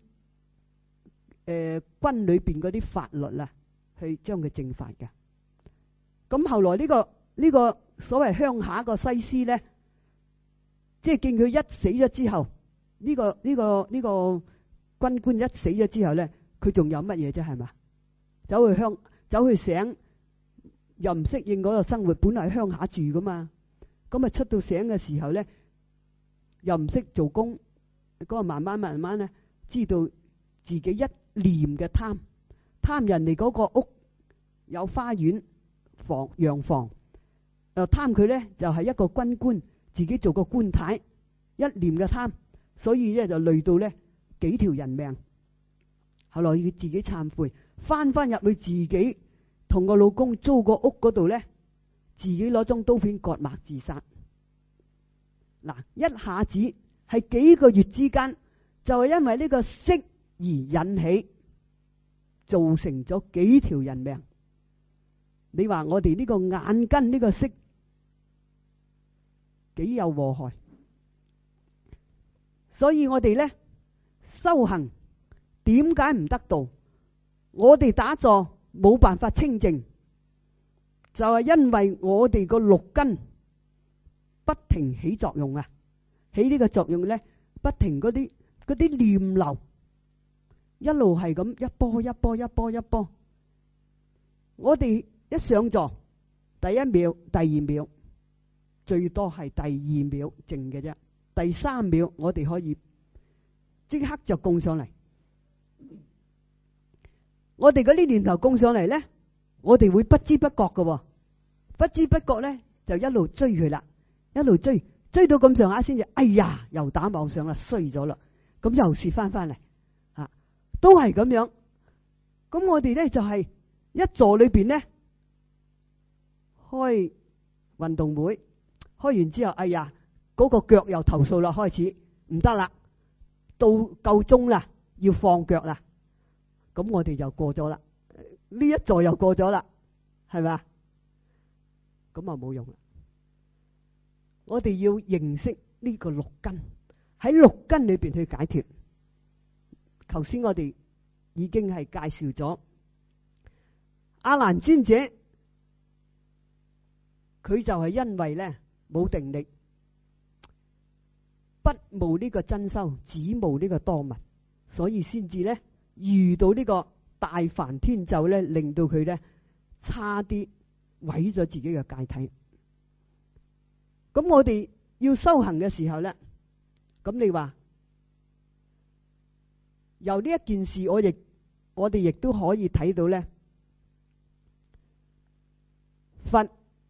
軍裏邊嗰啲法律啊，去將佢正法嘅。咁後來呢個所謂鄉下個西施咧，即係見佢一死咗之後，呢個軍官一死咗之後咧，佢仲有乜嘢啫？係嘛？走去醒，又唔適應嗰個生活，本來喺鄉下住噶嘛。咁啊出到醒嘅時候咧，又唔識做工，嗰個慢慢咧，知道自己一念嘅貪人哋嗰個屋有花園洋房，又貪佢咧就係一個軍官，自己做個官太，一念嘅貪，所以咧就累到咧幾條人命。後來佢自己懺悔，翻入去自己同個老公租個屋嗰度咧，自己攞張刀片割脈自殺。嗱，一下子係幾個月之間，就係因為呢個色而引起，造成咗幾條人命。你話我哋呢個眼根呢個色幾有禍害？所以我哋咧修行點解唔得道？我哋打坐冇辦法清淨，就係因為我哋個六根不停起作用啊！起呢個作用咧，不停嗰啲念流，一路係咁一波一波一波一波。我哋一上座，第一秒、第二秒，最多係第二秒靜嘅啫。第三秒我哋可以即刻就供上嚟。我哋嗰啲念頭供上嚟咧，我哋會不知不覺嘅，不知不覺咧就一路追佢啦，一路追到咁上下先至，哎呀，又打妄想啦，衰咗啦，咁又試翻嚟，都係咁樣。咁我哋咧就係一座裏邊咧開運動會，開完之後，哎呀，嗰個腳又投訴啦，開始唔得啦，到夠鐘啦，要放腳啦。咁我哋就過咗啦，呢一座又過咗啦，係咪啊？咁啊冇用啦。我哋要認識呢個六根，喺六根裏邊去解脫。頭先我哋已經係介紹咗阿難尊者，佢就係因為咧冇定力，不務呢個真修，只務呢個多聞，所以先至咧遇到呢個大梵天咒咧，令到佢咧差啲毀咗自己嘅戒體。咁我哋要修行嘅時候咧，咁你話由呢一件事，我哋亦都可以睇到咧，佛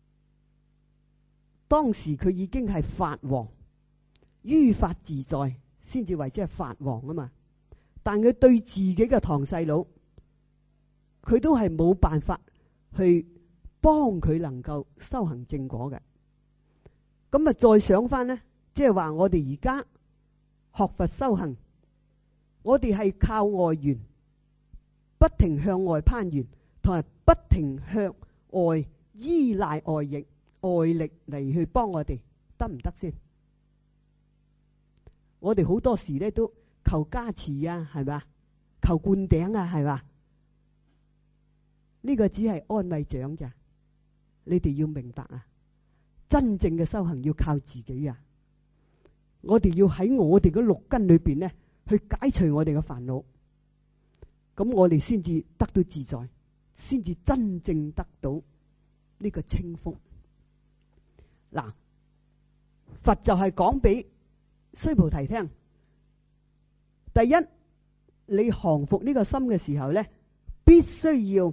當時佢已經係法王，於法自在，先至為之係法王啊嘛。但佢對自己嘅堂細佬，佢都係冇辦法去幫佢能夠修行正果嘅。咁啊，再想翻呢，即係話我哋而家學佛修行，我哋係靠外緣，不停向外攀緣，同埋不停向外依賴外力嚟去幫我哋，得唔得先？我哋好多時咧都求加持啊，係嘛？求灌頂啊，係嘛？呢個只係安慰獎咋，你哋要明白啊！真正嘅修行要靠自己啊！我哋要喺我哋嘅六根裏邊咧，去解除我哋嘅煩惱，咁我哋先至得到自在，先至真正得到呢個清風。嗱，佛就係講俾須菩提聽，第一，你降伏呢個心嘅時候咧，必須要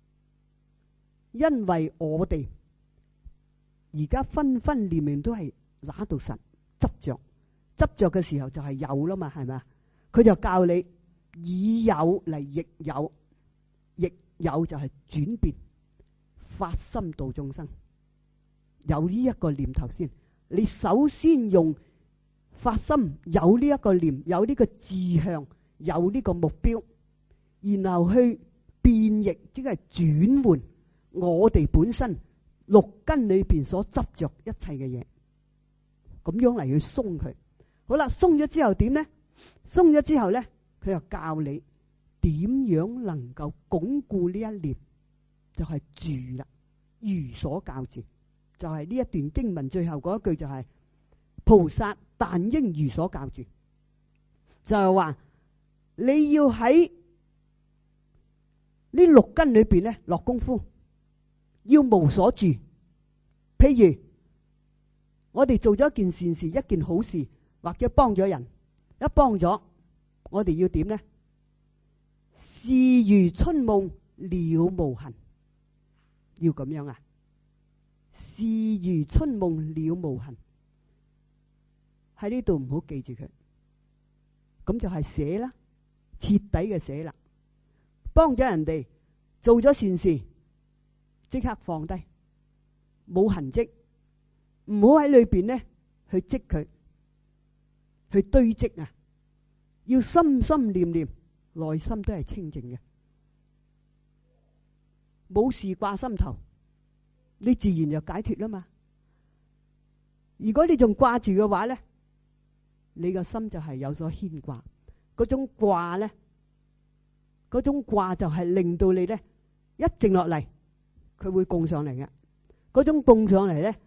因為我哋而家分分念念都係拿到實執着嘅時候就係有啦嘛，係咪啊？佢就教你以有嚟逆有，逆有就係轉變，發心度眾生。有呢一個念頭先，你首先用發心，有呢一個念，有呢個志向，有呢個目標，然後去變易，即係轉換我哋本身六根裏邊所執着一切嘅嘢，咁樣嚟去鬆佢。好啦，鬆咗之後點呢？鬆咗之後咧，佢又教你點樣能夠鞏固呢一念，就係住啦，如所教住，就係呢一段經文最後嗰一句就係菩薩但應如所教住，就係話你要喺呢六根裏邊咧落功夫，要無所住。譬如我哋做咗一件善事，一件好事，或者幫咗人，一幫咗，我哋要點呢？事如春夢了無痕，要咁樣啊！事如春夢了無痕，喺呢度唔好記住佢，咁就係捨啦，徹底嘅捨啦。幫咗人哋，做咗善事，即刻放低，冇痕跡，唔好喺裏邊呢去積佢，去堆積啊！要心心念念，內心都係清淨嘅，冇事掛心頭，你自然就解脫啦嘛。如果你仲掛住嘅話咧，你個心就係有所牽掛，嗰種掛咧，嗰種掛就係令到你咧一靜落嚟，佢會供上嚟嘅。嗰種供上嚟咧，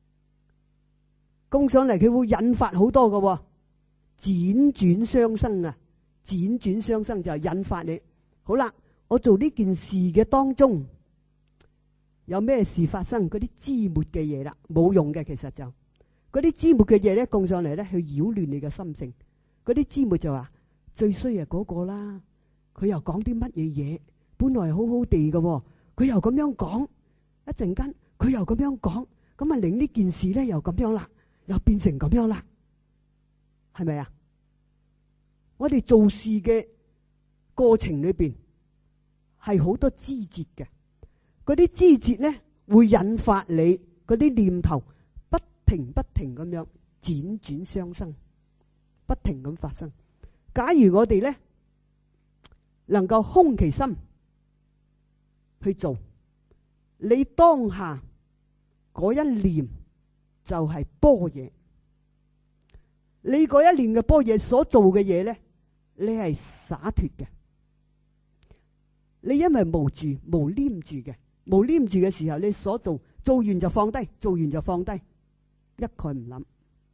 供上嚟佢會引發好多嘅，輾轉相生啊！輾轉相生就係引發你。好啦，我做呢件事嘅當中有咩事發生？嗰啲枝末嘅嘢啦，冇用嘅，其實就嗰啲枝末嘅嘢咧，供上嚟咧，去擾亂你嘅心性。嗰啲枝末就話最衰係嗰個啦，佢又講啲乜嘢嘢，本來係好好地嘅，佢又咁樣講，一陣間佢又咁樣講，咁啊令呢件事咧又咁樣啦，又變成咁樣啦，係咪啊？我哋做事嘅過程裏邊係好多枝節嘅，嗰啲枝節咧會引發你嗰啲念頭不停咁樣輾轉相生，不停咁發生。假如我哋咧能夠空其心去做，你當下嗰一念就係般若，你嗰一念嘅般若所做嘅嘢咧，你係灑脫嘅。你因為無住無黏住嘅，無黏住嘅時候，你所做完就放低，做完就放低，一概唔諗。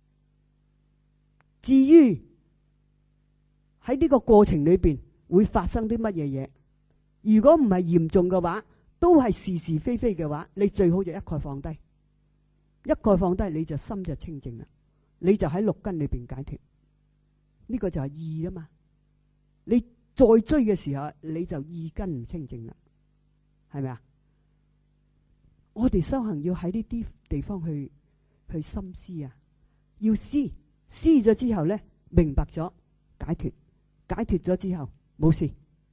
至於喺呢個過程裏邊會發生啲乜嘢嘢，如果唔係嚴重嘅話，都係是是非非嘅話，你最好就一概放低，一概放低，你就心就清淨啦，你就喺六根裏邊解脫。呢個就係意啊嘛。你再追嘅時候，你就意根唔清淨啦，係咪啊？我哋修行要喺呢啲地方去深思啊，要思咗之後咧，明白咗解脫，解脫咗之後冇事，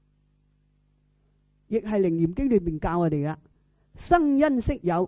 亦係楞嚴經裏邊教我哋噶，生因識有，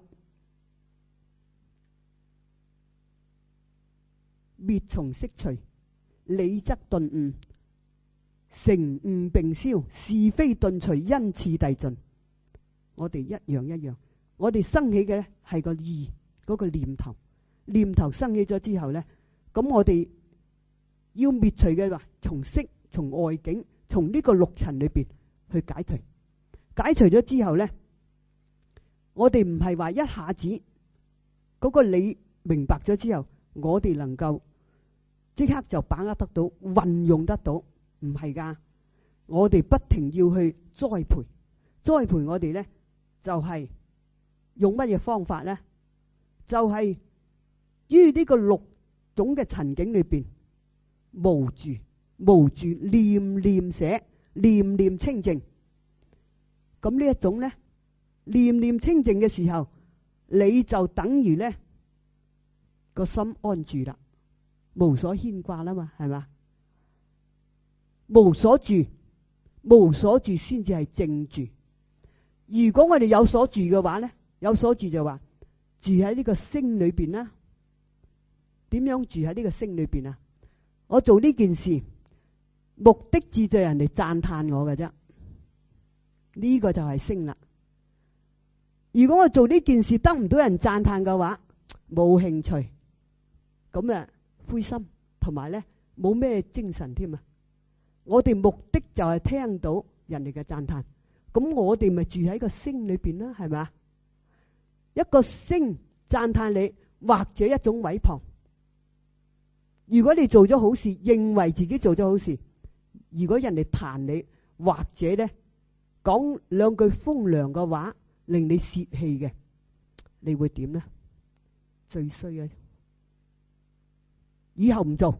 滅從識除，理則頓悟，成悟並消，是非頓除，因次第盡。我哋一樣，我哋生起嘅咧係個意，嗰個念頭，念頭生起咗之後咧，咁我哋要滅除嘅話，從識，從外境，從呢個六塵裏邊去解除。解除咗之後咧，我哋唔係話一下子嗰個理明白咗之後，我哋能夠即刻就把握得到，運用得到。唔係噶，我哋不停要去栽培我哋咧，就係用乜嘢方法咧？就係於呢個六種嘅塵境裏邊，無住，念念捨，念念清淨。咁呢一種咧，念念清淨嘅時候，你就等於咧個心安住啦，無所牽掛啦嘛，係嘛？無所住先至係正住。如果我哋有所住嘅話咧，有所住就話住喺呢個聲裏邊啦。點樣住喺呢個聲裏邊啊？我做呢件事目的只係人哋讚嘆我嘅啫，呢個就係聲啦。如果我做呢件事得唔到人讚嘆嘅話，冇興趣，咁啊灰心，同埋咧冇咩精神添啊！我哋目的就係聽到人哋嘅讚嘆，咁我哋咪住喺個聲裏邊啦，係咪啊？一個聲讚嘆你，或者一種毀謗。如果你做咗好事，認為自己做咗好事，如果人哋彈你，或者咧講兩句風涼嘅話，令你泄氣嘅，你會點咧？最衰啊！以後唔做。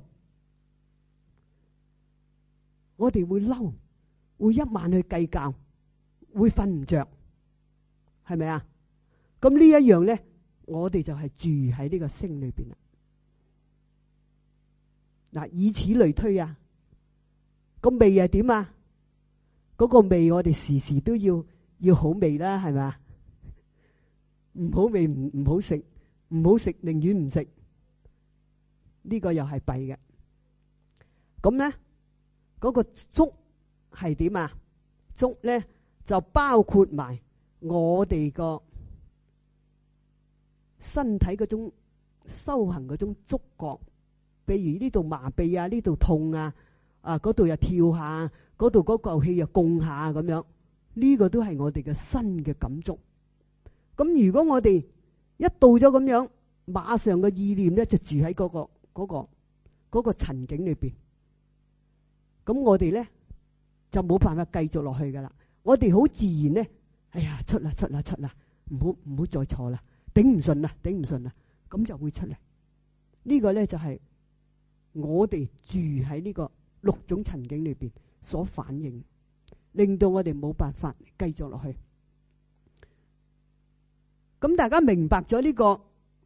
我哋會嬲，會一晚去計較，會瞓唔着，係咪啊？咁呢一樣咧，我哋就係住喺呢個聲裏邊啦。嗱，以此類推啊，個味係點啊？嗰個味我哋時時都要好味啦，係咪啊？唔好味唔好食，唔好食寧願唔食，呢個又係弊嘅。咁咧？嗰個觸係點啊？觸咧就包括埋我哋個身體嗰種修行嗰種觸覺，譬如呢度麻痹啊，呢度痛啊，嗰度又跳下，嗰度嗰嚿氣又供下咁樣， 呢個都係我哋嘅新嘅感觸。咁如果我哋一到咗咁樣，馬上嘅意念咧就住喺嗰個情景裏邊，咁我哋咧就冇辦法繼續落去噶啦。我哋好自然咧，哎呀出啦，唔好再坐啦，頂唔順啦，咁就會出嚟。呢個咧就係我哋住喺呢個6種情景裏邊所反映，令到我哋冇辦法繼續落去。咁大家明白咗呢個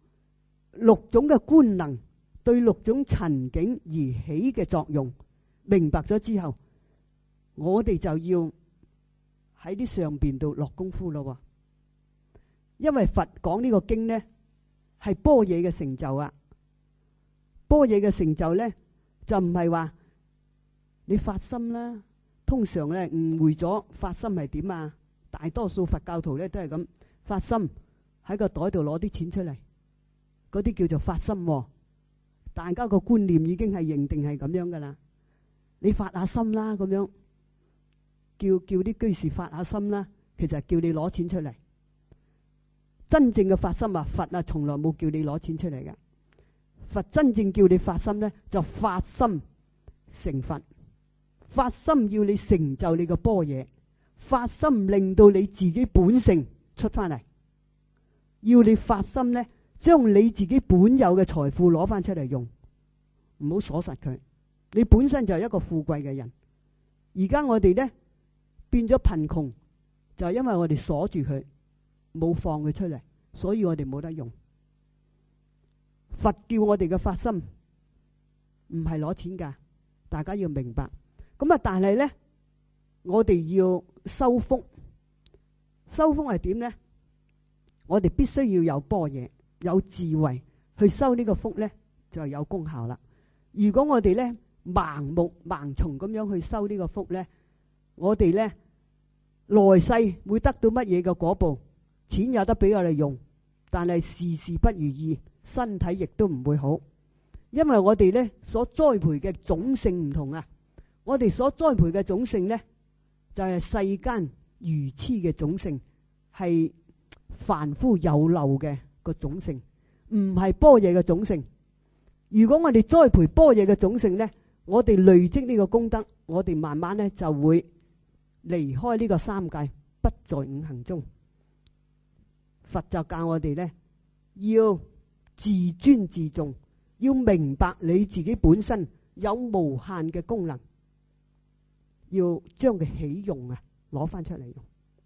6種嘅觀能對6種情景而起嘅作用，明白咗之後，我哋就要喺啲上邊度落功夫咯。因為佛講呢個經呢係般若嘅成就啊，般若嘅成就呢就唔係話你發心啦。通常咧誤會咗發心係點啊？大多數佛教徒咧都係咁發心，喺個袋度攞啲錢出嚟，嗰啲叫做發心。大家個觀念已經係認定係咁樣噶啦。你發下心啦，咁樣叫啲居士發下心啦，其實係叫你攞錢出嚟。真正嘅發心啊，佛啊從來冇叫你攞錢出嚟嘅。佛真正叫你發心咧，就發心成佛，發心要你成就你個般若，發心令到你自己本性出翻嚟，要你發心咧，將你自己本有嘅財富攞翻出嚟用，唔好鎖實佢。你本身就係一個富貴嘅人，而家我哋咧變咗貧窮，就係因為我哋鎖住佢，冇放佢出嚟，所以我哋冇得用。佛叫我哋嘅發心唔係攞錢噶，大家要明白。咁啊，但係咧，我哋要修福，修福係點咧？我哋必須要有般若，有智慧去修呢個福咧，就有功效啦。如果我哋咧盲目盲從咁樣去修呢個福咧，我哋咧來世會得到乜嘢嘅果報？錢有得俾我哋用，但係事事不如意，身體亦都唔會好，因為我哋咧所栽培嘅種性唔同啊。我哋所栽培嘅種性咧，就係世間愚痴嘅種性，係凡夫有漏嘅個種性，唔係般若嘅種性。如果我哋栽培般若嘅種性咧，我哋累積呢個功德，我哋慢慢咧就會離開呢個三界，不在五行中。佛就教我哋咧，要自尊自重，要明白你自己本身有無限嘅功能，要將佢起用啊，攞翻出嚟用。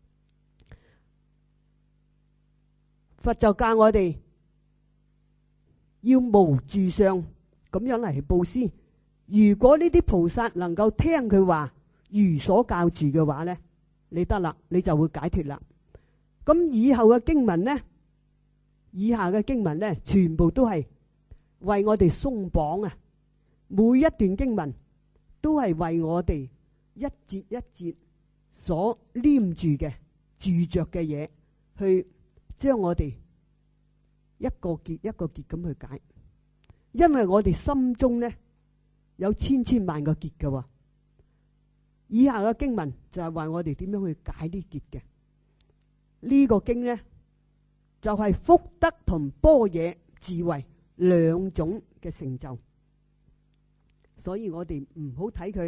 佛就教我哋要無住相咁樣嚟布施。如果呢啲菩薩能夠聽佢話，如所教住嘅話咧，你得啦，你就會解脫啦。咁以後嘅經文咧，以下嘅經文咧，全部都係為我哋鬆綁啊！每一段經文都係為我哋一節一節所黏住嘅住着嘅嘢，去將我哋一個結一個結咁去解。因為我哋心中咧有千萬個結嘅。以下嘅經文就係為我哋點樣去解啲結嘅。呢個經咧就係福德同般若智慧兩種嘅成就，所以我哋唔好睇佢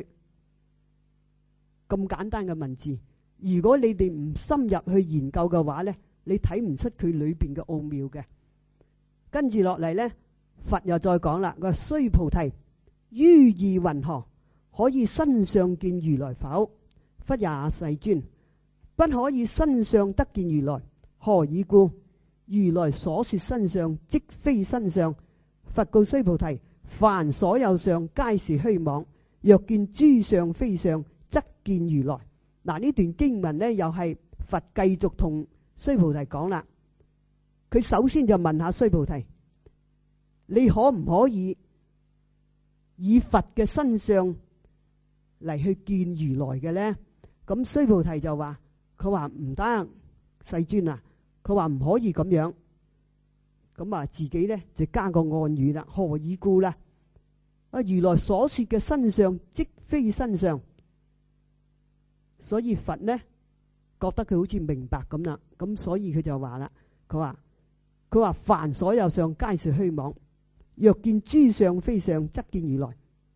咁簡單嘅文字。如果你哋唔深入去研究嘅話咧，你睇唔出佢裏邊嘅奧妙嘅。跟住落嚟咧，佛又再講啦，佢話須菩提，於意云何？可以身相見如來否？忽也，世尊，不可以身相得見如來。何以故？如來所說身相，即非身相。佛告須菩提，凡所有相，皆是虛妄。若見諸相非相，則見如來。嗱，呢段經文呢，又係佛繼續同須菩提講啦。佢首先就問下須菩提，你可唔可以以佛嘅身相嚟去見如來嘅呢？咁須菩提就話，佢話唔得，世尊啊，佢話唔可以咁樣。咁啊，自己咧就加個暗語啦。何以故啦？啊，如來所說嘅身相，即非身相。所以佛呢覺得佢好似明白咁啦，咁所以佢就話啦，佢話凡所有相，皆是虛妄。若見諸相非相，則見如來。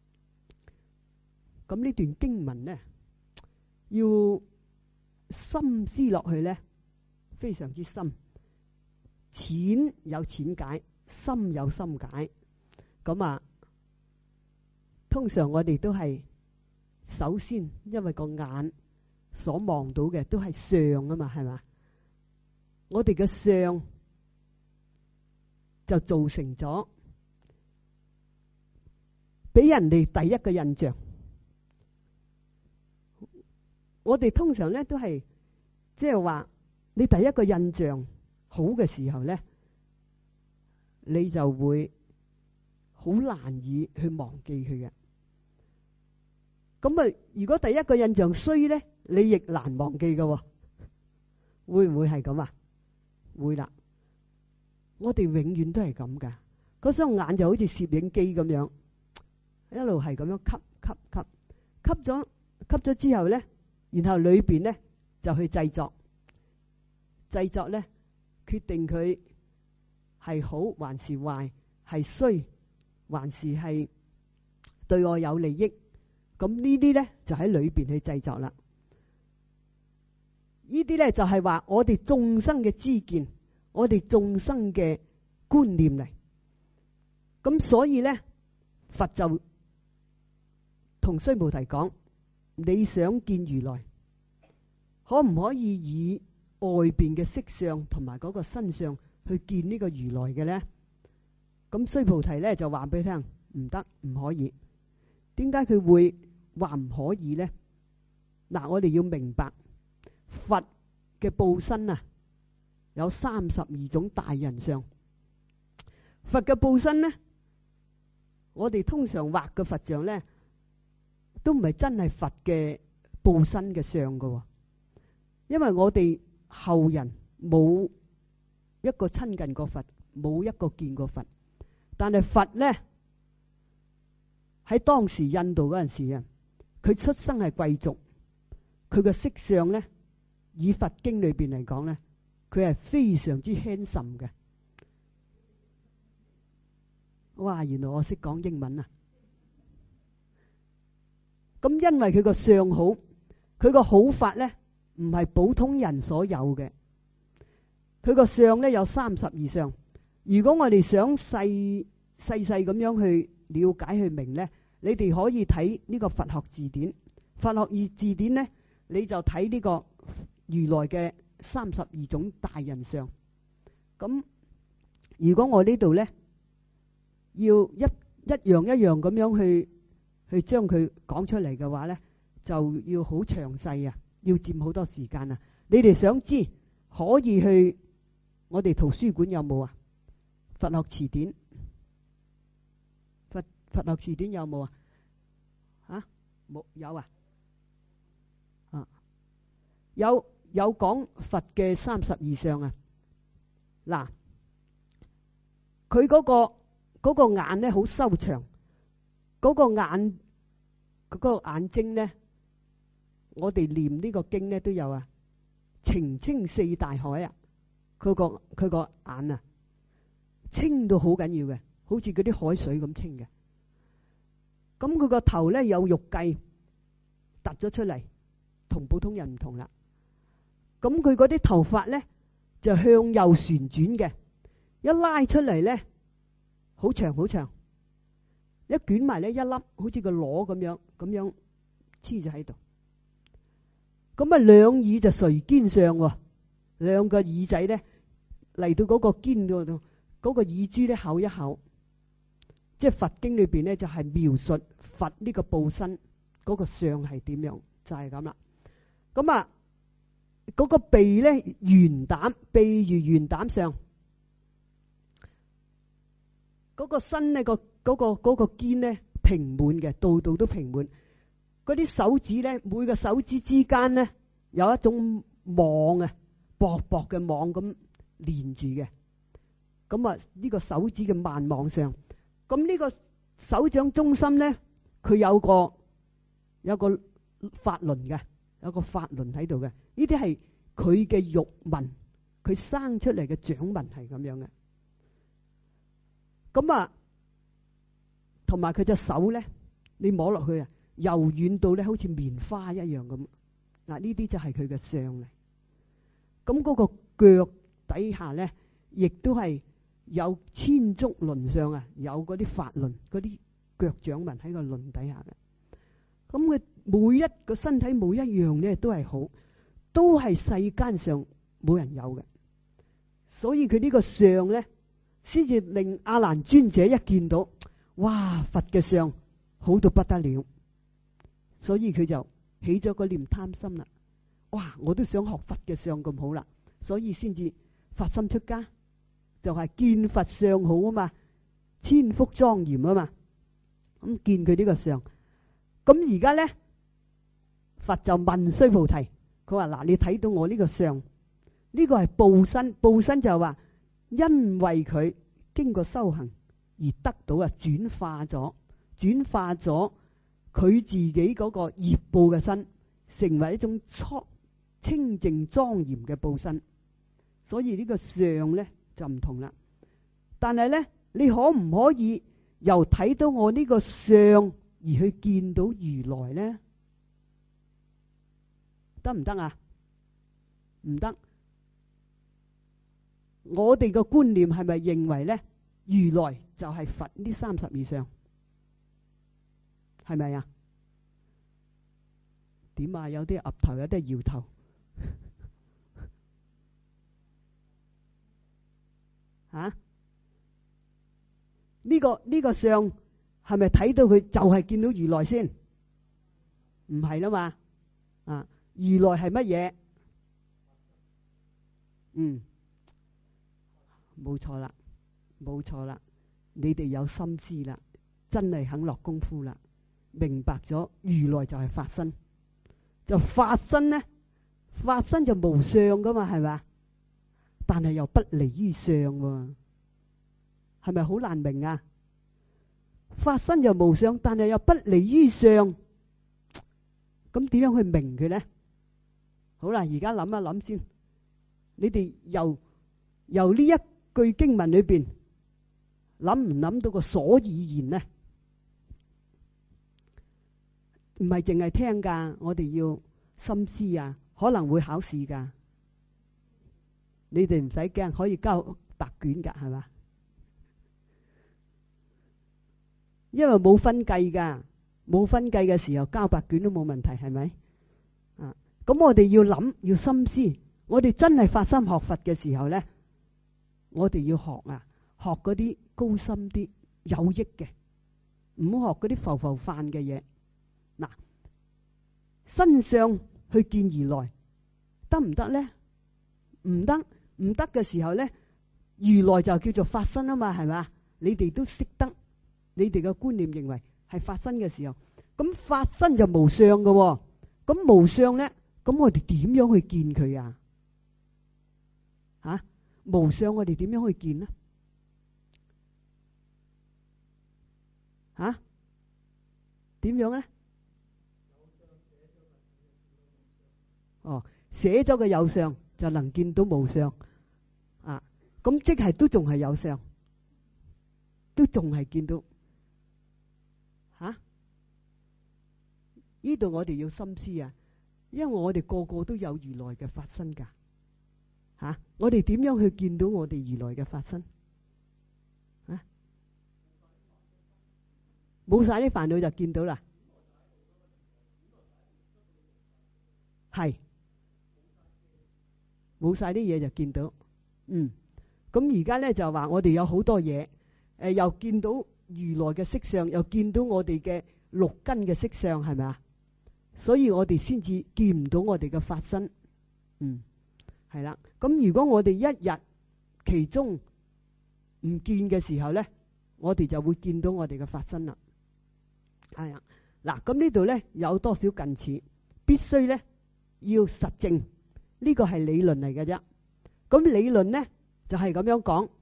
咁呢段經文呢，要深思落去呢，非常之深，淺有淺解，深有深解。咁通常我哋都係首先，因為個眼所望到嘅都係相啊嘛，係嘛？我哋嘅相就造成咗俾人哋第一個印象。我哋通常咧都係即係話，你第一個印象好嘅時候咧，你就會好難以去忘記佢嘅。咁如果第一個印象衰咧，你亦難忘記㗎喎。會唔會係咁啊？會啦。我哋永遠都係咁噶，嗰雙眼就好似攝影機咁樣，一路係咁樣吸咗之後咧，然後裏邊咧就去製作咧，決定佢係好還是壞，係衰還是係對我有利益。咁呢啲咧就喺裏邊去製作啦。呢啲咧就係話我哋眾生嘅知見，我哋眾生嘅觀念嚟。咁所以咧，佛就同須菩提講：你想見如來，可唔可以以外邊嘅色相同埋嗰個身相去見呢個如來嘅咧？咁須菩提咧就話俾佢聽：唔得，唔可以。點解佢會話唔可以咧？嗱，我哋要明白佛嘅報身有32種大人相。佛嘅報身咧，我哋通常畫嘅佛像咧，都唔係真係佛嘅報身嘅相噶，因為我哋後人冇一個親近過佛，冇一個見過佛。但係佛咧喺當時印度嗰陣時啊，佢出生係貴族，佢嘅色相咧，以佛經裏邊嚟講咧，佢係非常之 handsome 嘅。哇！原來我識講英文啊！咁因為佢個相好，佢個好法咧唔係普通人所有嘅。佢個相咧有32相。如果我哋想細咁樣去了解去明咧，你哋可以睇呢個佛學字典。佛學字典咧，你就睇呢個如來嘅32種大人相。咁如果我呢度咧要一樣咁樣去將佢講出嚟嘅話咧，就要好詳細啊，要佔好多時間啊。你哋想知可以去我哋圖書館有冇啊？佛學詞典，佛學詞典有冇啊？吓，冇，有啊？有講佛嘅32相啊。嗱，佢嗰個眼咧好修長，嗰個眼睛咧，我哋念呢個經咧都有啊，澄清四大海啊，佢個眼啊，清到好緊要嘅，好似嗰啲海水咁清嘅。咁佢個頭咧有玉髻突咗出嚟，同普通人唔同啦。咁佢嗰啲頭髮咧就向右旋轉嘅，一拉出嚟咧好長好長，一捲埋咧一粒好似個螺咁樣黐咗喺度。咁兩耳就垂肩上喎，兩個耳仔咧嚟到嗰個肩嗰度，嗰個耳珠咧厚一厚。即係佛經裏邊咧就係描述佛呢個報身嗰個相係點樣，就係咁啦。咁嗰個鼻咧圓膽，鼻如圓膽上。嗰個身咧嗰個肩咧平滿嘅，度度都平滿。嗰啲手指咧，每個手指之間咧有一種網啊，薄薄嘅網咁連住嘅。咁呢個手指嘅萬網上，咁呢個手掌中心咧，佢有個法輪嘅，有個法輪喺度嘅。呢啲係佢嘅肉紋，佢生出嚟嘅掌紋係咁樣嘅。咁啊，同埋佢隻手咧，你摸落去啊，柔軟到咧好似棉花一樣咁。嗱，呢啲就係佢嘅相嚟。咁嗰個腳底下咧，亦都係有千足鱗上啊，有嗰啲法鱗，嗰啲腳掌紋喺個鱗底下嘅。咁佢每一個身體每一樣咧都係好，都係世間上冇人有嘅。所以佢呢個相咧，先至令阿難尊者一見到，哇！佛嘅相好到不得了，所以佢就起咗個念貪心啦。哇！我都想學佛嘅相咁好啦，所以先至發心出家，就係見佛相好啊嘛，千福莊嚴啊嘛。咁見佢呢個相，咁而家咧，佛就問須菩提，佢話嗱，你睇到我呢個相，呢個係報身，報身就係話因為佢經過修行而得到啊，轉化咗佢自己嗰個業報嘅身，成為一種清淨莊嚴嘅報身。所以呢個相咧就唔同啦。但係咧，你可唔可以由睇到我呢個相而去見到如來咧？得唔得啊？唔得。我哋嘅觀念係咪認為咧，如來就係佛呢32相？係咪啊？點啊？有啲岌頭，有啲搖頭。啊？呢個相係咪睇到佢就係見到如來先？唔係啦嘛。啊，如來係乜嘢？冇錯啦，冇錯啦。你哋有心思啦，真係肯落功夫啦，明白咗如來就係法身，就法身呢，法身就無相噶嘛，係咪？但係又不離於相喎，係咪好難明啊？法身就無相，但係又不離於相，咁點樣去明佢呢？好啦，而家諗一諗先，你哋由呢一句經文裏邊諗唔諗到個所以然呢？唔係淨係聽噶，我哋要心思啊，可能會考試噶。你哋唔使驚，可以交白卷噶，係嘛？因為冇分計噶，冇分計嘅時候交白卷都冇問題，係咪？啊，咁我哋要諗，要心思。我哋真係發心學佛嘅時候咧，我哋要學啊，學嗰啲高深啲、有益嘅，唔好學嗰啲浮浮泛嘅嘢。嗱，身相去見如來得唔得咧？唔得，唔得嘅時候咧，如來就叫做法身啊嘛，係嘛？你哋都識得，你哋嘅觀念認為係法身嘅時候，咁法身就無相嘅，咁無相咧，咁我哋點樣去見佢啊？吓，無相我哋點樣去見呢？吓，點樣咧？哦，寫咗個有相就能見到無相啊！咁即係都仲係有相，都仲係見到吓。呢度我哋要深思啊，因為我哋個個都有如來嘅法身噶吓。我哋點樣去見到我哋如來嘅法身啊？冇晒啲煩惱就見到啦，係。冇晒啲嘢就見到，咁而家咧就話我哋有好多嘢，又見到如來嘅色相，又見到我哋嘅六根嘅色相，係咪啊？所以我哋先至見唔到我哋嘅法身，係啦。咁如果我哋一日其中唔見嘅時候咧，我哋就會見到我哋嘅法身啦。係啊，嗱，咁呢度咧有多少近似，必須咧要實證。呢個係理論嚟嘅啫，咁理論呢就係咁樣講，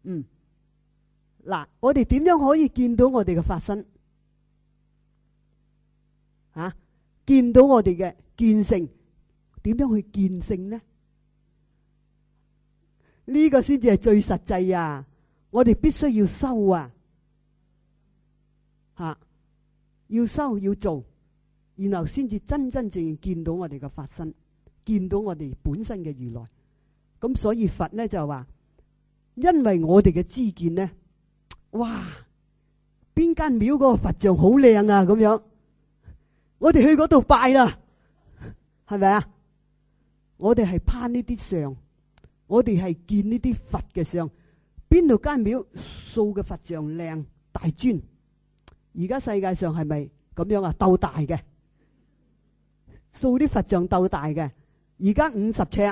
嗱，我哋點樣可以見到我哋嘅法身？見到我哋嘅見性，點樣去見性呢？ 呢個先至係最實際啊！我哋必須要修啊，要修要做，然後先至真真正正見到我哋嘅法身，見到我哋本身嘅如來。咁所以佛咧就話，因為我哋嘅知見咧，哇，邊間廟嗰個佛像好靚啊，咁樣，我哋去嗰度拜啦，係咪啊？我哋係攀呢啲相，我哋係見呢啲佛嘅相，邊度間廟塑嘅佛像靚大尊？而家世界上係咪咁樣啊？鬥大嘅，塑啲佛像鬥大嘅，而家50尺，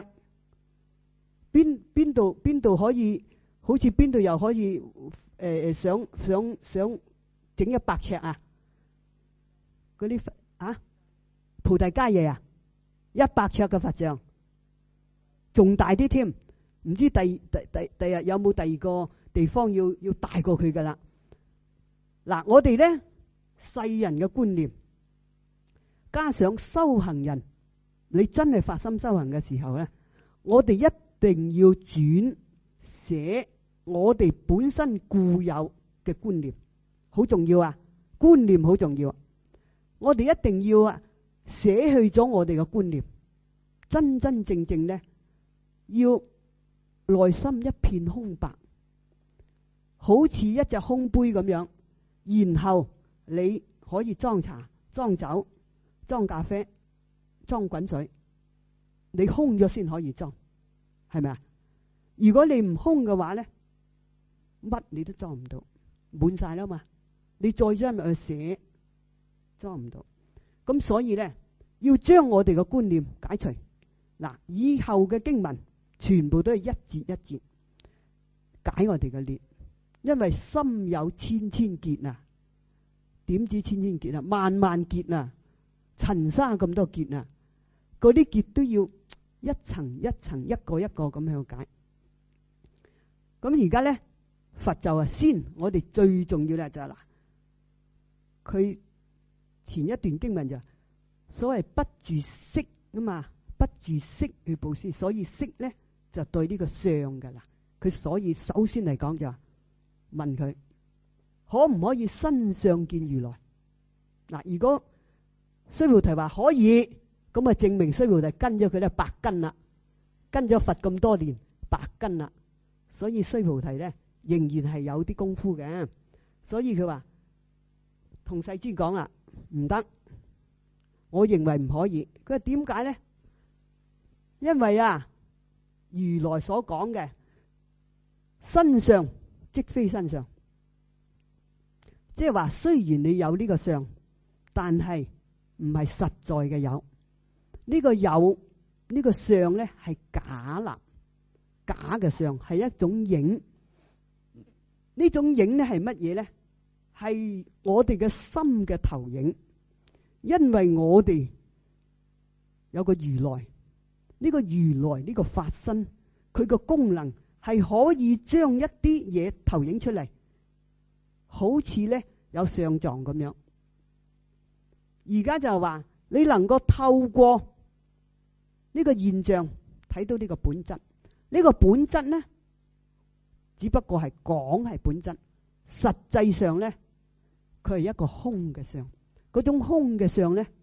邊度可以？好似邊度又可以？想整100尺啊？嗰啲菩提伽耶啊，100尺嘅佛像，仲大啲添。唔知第日有冇第二個地方要大過佢噶啦？嗱，我哋咧世人嘅觀念，加上修行人，你真係發心修行嘅時候咧，我哋一定要轉寫我哋本身固有嘅觀念，好重要啊！觀念好重要，我哋一定要捨去咗我哋嘅觀念，真真正正咧要內心一片空白，好似一隻空杯咁樣，然後你可以裝茶、裝酒、裝咖啡、裝滾水，你空咗先可以裝，係咪啊？如果你唔空嘅話咧，乜你都裝唔到，滿晒啦嘛，你再將入去寫，裝唔到。咁所以咧，要將我哋嘅觀念解除。嗱，以後嘅經文全部都係一節一節解我哋嘅裂，因為心有千千結啊，點止千千結啊，萬萬結啊，塵沙咁多結啊，嗰啲結都要一層一層、一個一個咁樣解。咁而家咧，佛就話先，我哋最重要咧就係嗱，佢前一段經文就所謂不住色啊嘛，不住色去布施，所以色咧就對呢個相噶啦。佢所以首先嚟講就問佢可唔可以身相見如來？嗱，如果須菩提話可以，咁啊證明須菩提跟咗佢咧白跟啦，跟咗佛咁多年白跟啦。所以須菩提咧仍然係有啲功夫嘅，所以佢話同世尊講啦，唔得，我認為唔可以。佢話點解咧？因為如來所講嘅身相即非身相，即係話雖然你有呢個相，但係唔係實在嘅有。呢個有呢個相咧係假立。假嘅相係一種影，呢種影咧係乜嘢咧？係我哋嘅心嘅投影。因為我哋有個如來，呢個如來呢個法身，佢個功能係可以將一啲嘢投影出嚟，好似咧有相狀咁樣。而家就話你能夠透過呢個現象睇到呢個本質。呢個本質呢，只不過係講係本質，實際上呢，佢係一個空嘅相。嗰種空嘅相呢，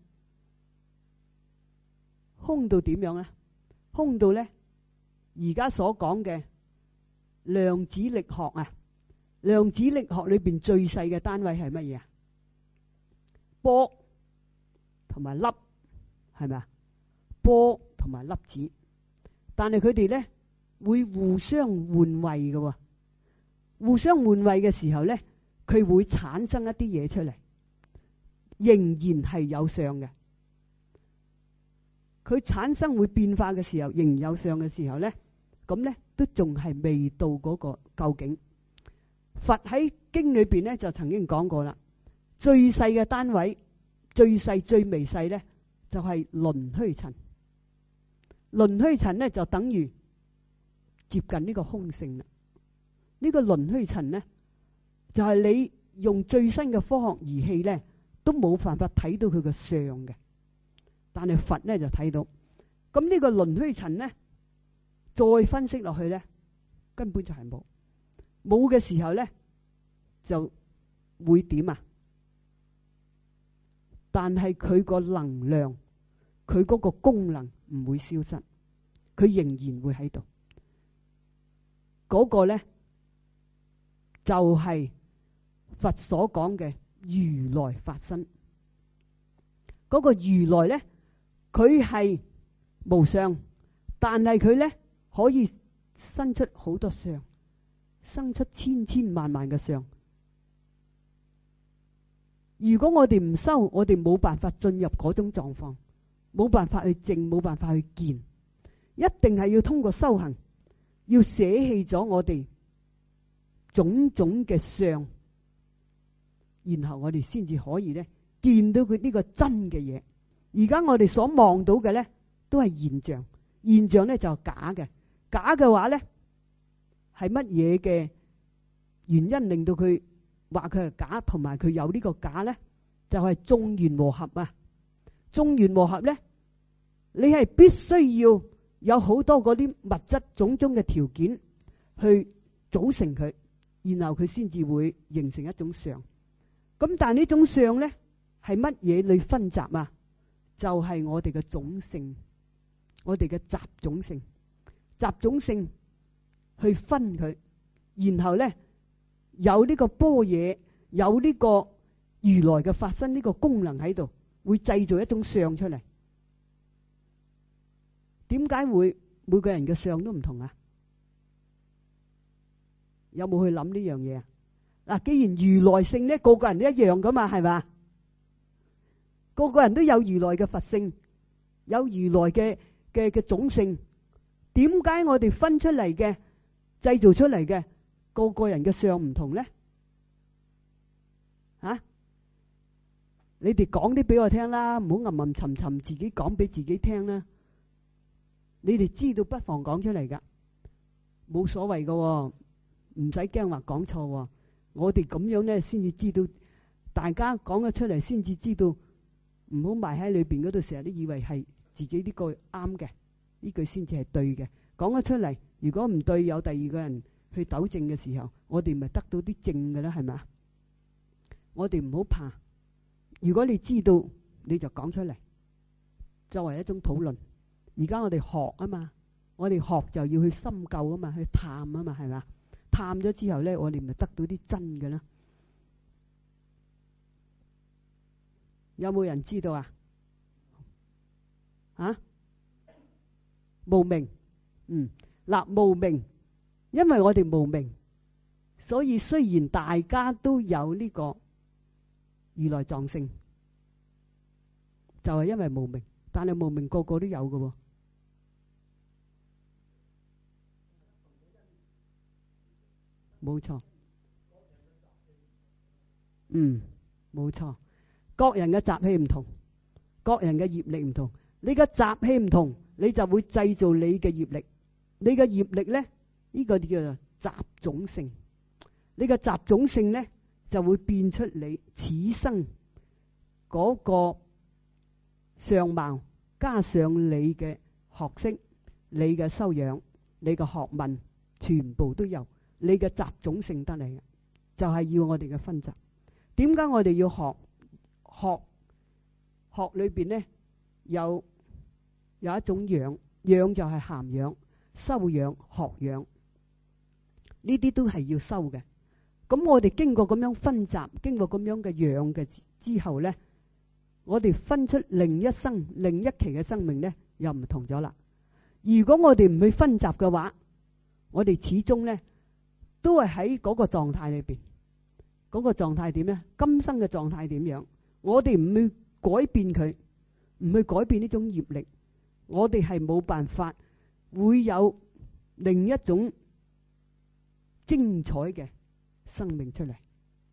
空到點樣呢？空到呢，而家所講嘅量子力學啊，量子力學裏邊最細嘅單位係乜嘢啊？波同埋粒，係咪啊？波同埋粒子，但係佢哋呢，會互相換位嘅，互相換位嘅時候咧，佢會產生一啲嘢出嚟，仍然係有相嘅。佢產生會變化嘅時候，仍然有相嘅時候咧，咁咧都仲係未到嗰個究竟。佛喺經裏邊咧就曾經講過啦，最細嘅單位，最細最微細咧就係輪虛塵。輪虛塵咧就等於接近呢個空性啦。呢個輪虛塵呢，就係你用最新嘅科學儀器呢，都冇辦法睇到佢個相嘅。但係佛呢就睇到。咁呢個輪虛塵呢，再分析落去呢， 根本就係冇。冇嘅時候咧，就會點啊？但係佢個能量，佢嗰個功能唔會消失，佢仍然會喺度。嗰個咧就係佛所講嘅如來法身。嗰個如來咧，佢係無相，但係佢咧可以生出好多相，生出千千萬萬嘅相。如果我哋唔修，我哋冇辦法進入嗰種狀況，冇辦法去證，冇辦法去見，一定係要通過修行，要捨棄咗我哋種種嘅相，然後我哋先至可以咧見到佢呢個真嘅嘢。而家我哋所望到嘅咧都係現象，現象咧就係假嘅。假嘅話咧係乜嘢嘅原因令到佢話佢係假，同埋佢有呢個假咧，就係眾緣和合啊！眾緣和合咧，你係必須要有好多嗰啲物質種種嘅條件去組成佢，然後佢先至會形成一種相。咁但係呢種相咧係乜嘢嚟分集啊？就係我哋嘅種性，我哋嘅雜種性，雜種性去分佢，然後咧有呢個般若，有呢個如來嘅法身呢個功能喺度，會製造一種相出嚟。點解會每個人嘅相都唔同啊？有冇去諗呢樣嘢啊？嗱，既然如來性咧，個個人都一樣噶嘛，係嘛？個個人都有如來嘅佛性，有如來嘅種性。點解我哋分出嚟嘅、製造出嚟嘅個個人嘅相唔同咧？啊！你哋講啲俾我聽啦，唔好吟吟沉沉自己講俾自己聽啦。你哋知道不妨講出嚟噶，冇所謂噶，唔使驚話講錯。我哋咁樣咧，先至知道，大家講咗出嚟，先至知道。唔好埋喺裏邊嗰度，成日都以為係自己呢句啱嘅，呢句先至係對嘅。講咗出嚟，如果唔對，有第二個人去糾正嘅時候，我哋咪得到啲正嘅啦，係咪啊？我哋唔好怕，如果你知道，你就講出嚟，作為一種討論。而家我哋學啊嘛，我哋學就要去深究啊嘛，去探啊嘛，係咪啊？探咗之後咧，我哋咪得到啲真嘅啦。有冇人知道啊？啊？無明，嗱，無明，因為我哋無明，所以雖然大家都有呢個如來藏性，就係因為無明，但係無明個個都有嘅喎。冇錯，冇錯。各人嘅習氣唔同，各人嘅業力唔同。你嘅習氣唔同，你就會製造你嘅業力。你嘅業力咧，呢個叫做雜種性。你嘅雜種性咧，就會變出你此生嗰個相貌，加上你嘅學識、你嘅修養、你嘅學問，全部都有。你嘅雜種性得嚟嘅，就係要我哋嘅分集。點解我哋要學？學裏邊咧有一種養就係涵養、修養、學養，呢啲都係要修嘅。咁我哋經過咁樣分集，經過咁樣嘅養嘅之後咧，我哋分出另一期嘅生命咧，又唔同咗啦。如果我哋唔去分集嘅話，我哋始終咧都係喺嗰個狀態裏邊。嗰個狀態點咧？今生嘅狀態點樣？我哋唔去改變佢，唔去改變呢種業力，我哋係冇辦法會有另一種精彩嘅生命出嚟。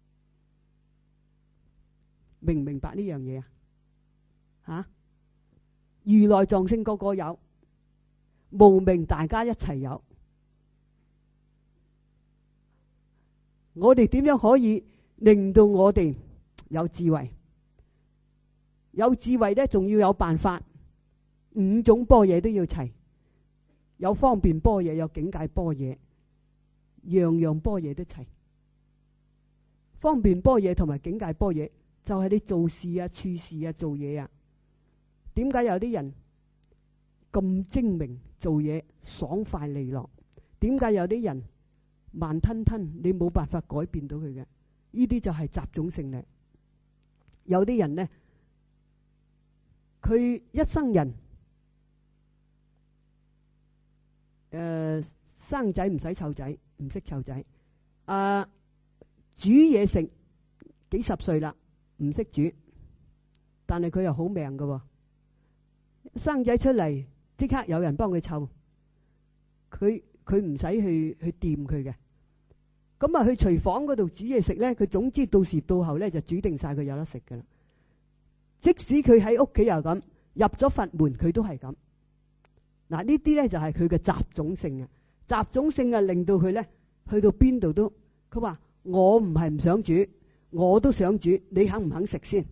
明唔明白呢樣嘢啊？吓，如來藏性個個有，無明大家一齊有。我哋點樣可以令到我哋有智慧？有智慧咧，仲要有辦法。五種般若都要齊，有方便般若，有境界般若， 樣樣般若都齊。方便般若同埋境界般若，就係你做事啊、處事啊、做嘢啊。點解有啲人咁精明做嘢爽快利落？點解有啲人慢吞吞，你冇辦法改變到佢嘅？呢啲就係雜種性力。有啲人呢，佢一生人生仔唔使湊仔，唔識湊仔，煮嘢食幾十歲啦，唔識煮，但係佢又好命㗎，生仔出嚟即刻有人幫佢湊，佢唔使去掂佢嘅。咁啊，去廚房嗰度煮嘢食咧，佢總之到時到後咧就煮定晒，佢有得食噶啦。即使佢喺屋企又咁，入咗佛門佢都係咁。嗱，呢啲咧就係佢嘅雜種性啊！雜種性啊，令到佢咧去到邊度都，佢話我唔係唔想煮，我都想煮，你肯唔肯食先？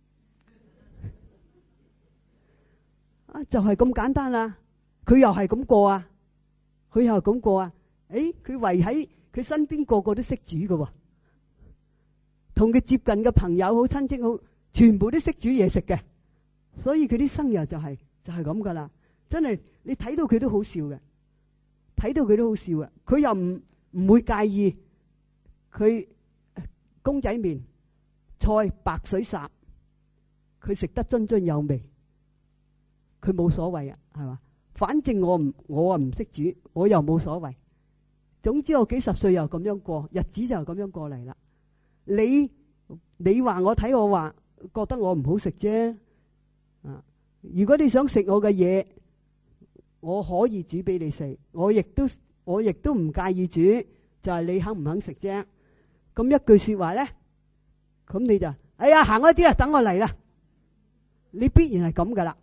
啊，就係咁簡單啦。佢又係咁過啊，佢又係咁過啊。誒，佢圍喺佢身邊個個都識煮㗎，同佢接近嘅朋友好親戚好，全部都識煮嘢食嘅，所以佢啲生日就係咁噶啦。真係你睇到佢都好笑嘅，睇到佢都好笑啊！佢又唔會介意佢公仔麵菜白水烚，佢食得津津有味，佢冇所謂啊，係嘛？反正我唔識煮，我又冇所謂。總之我幾十歲又咁樣過，日子就咁樣過嚟啦。你話我睇我話，覺得我唔好食啫。啊，如果你想食我嘅嘢，我可以煮俾你食，我亦都唔介意煮，就係你肯唔肯食啫。咁一句說話咧，咁你就哎呀行開啲啦，等我嚟啦。你必然係咁噶啦。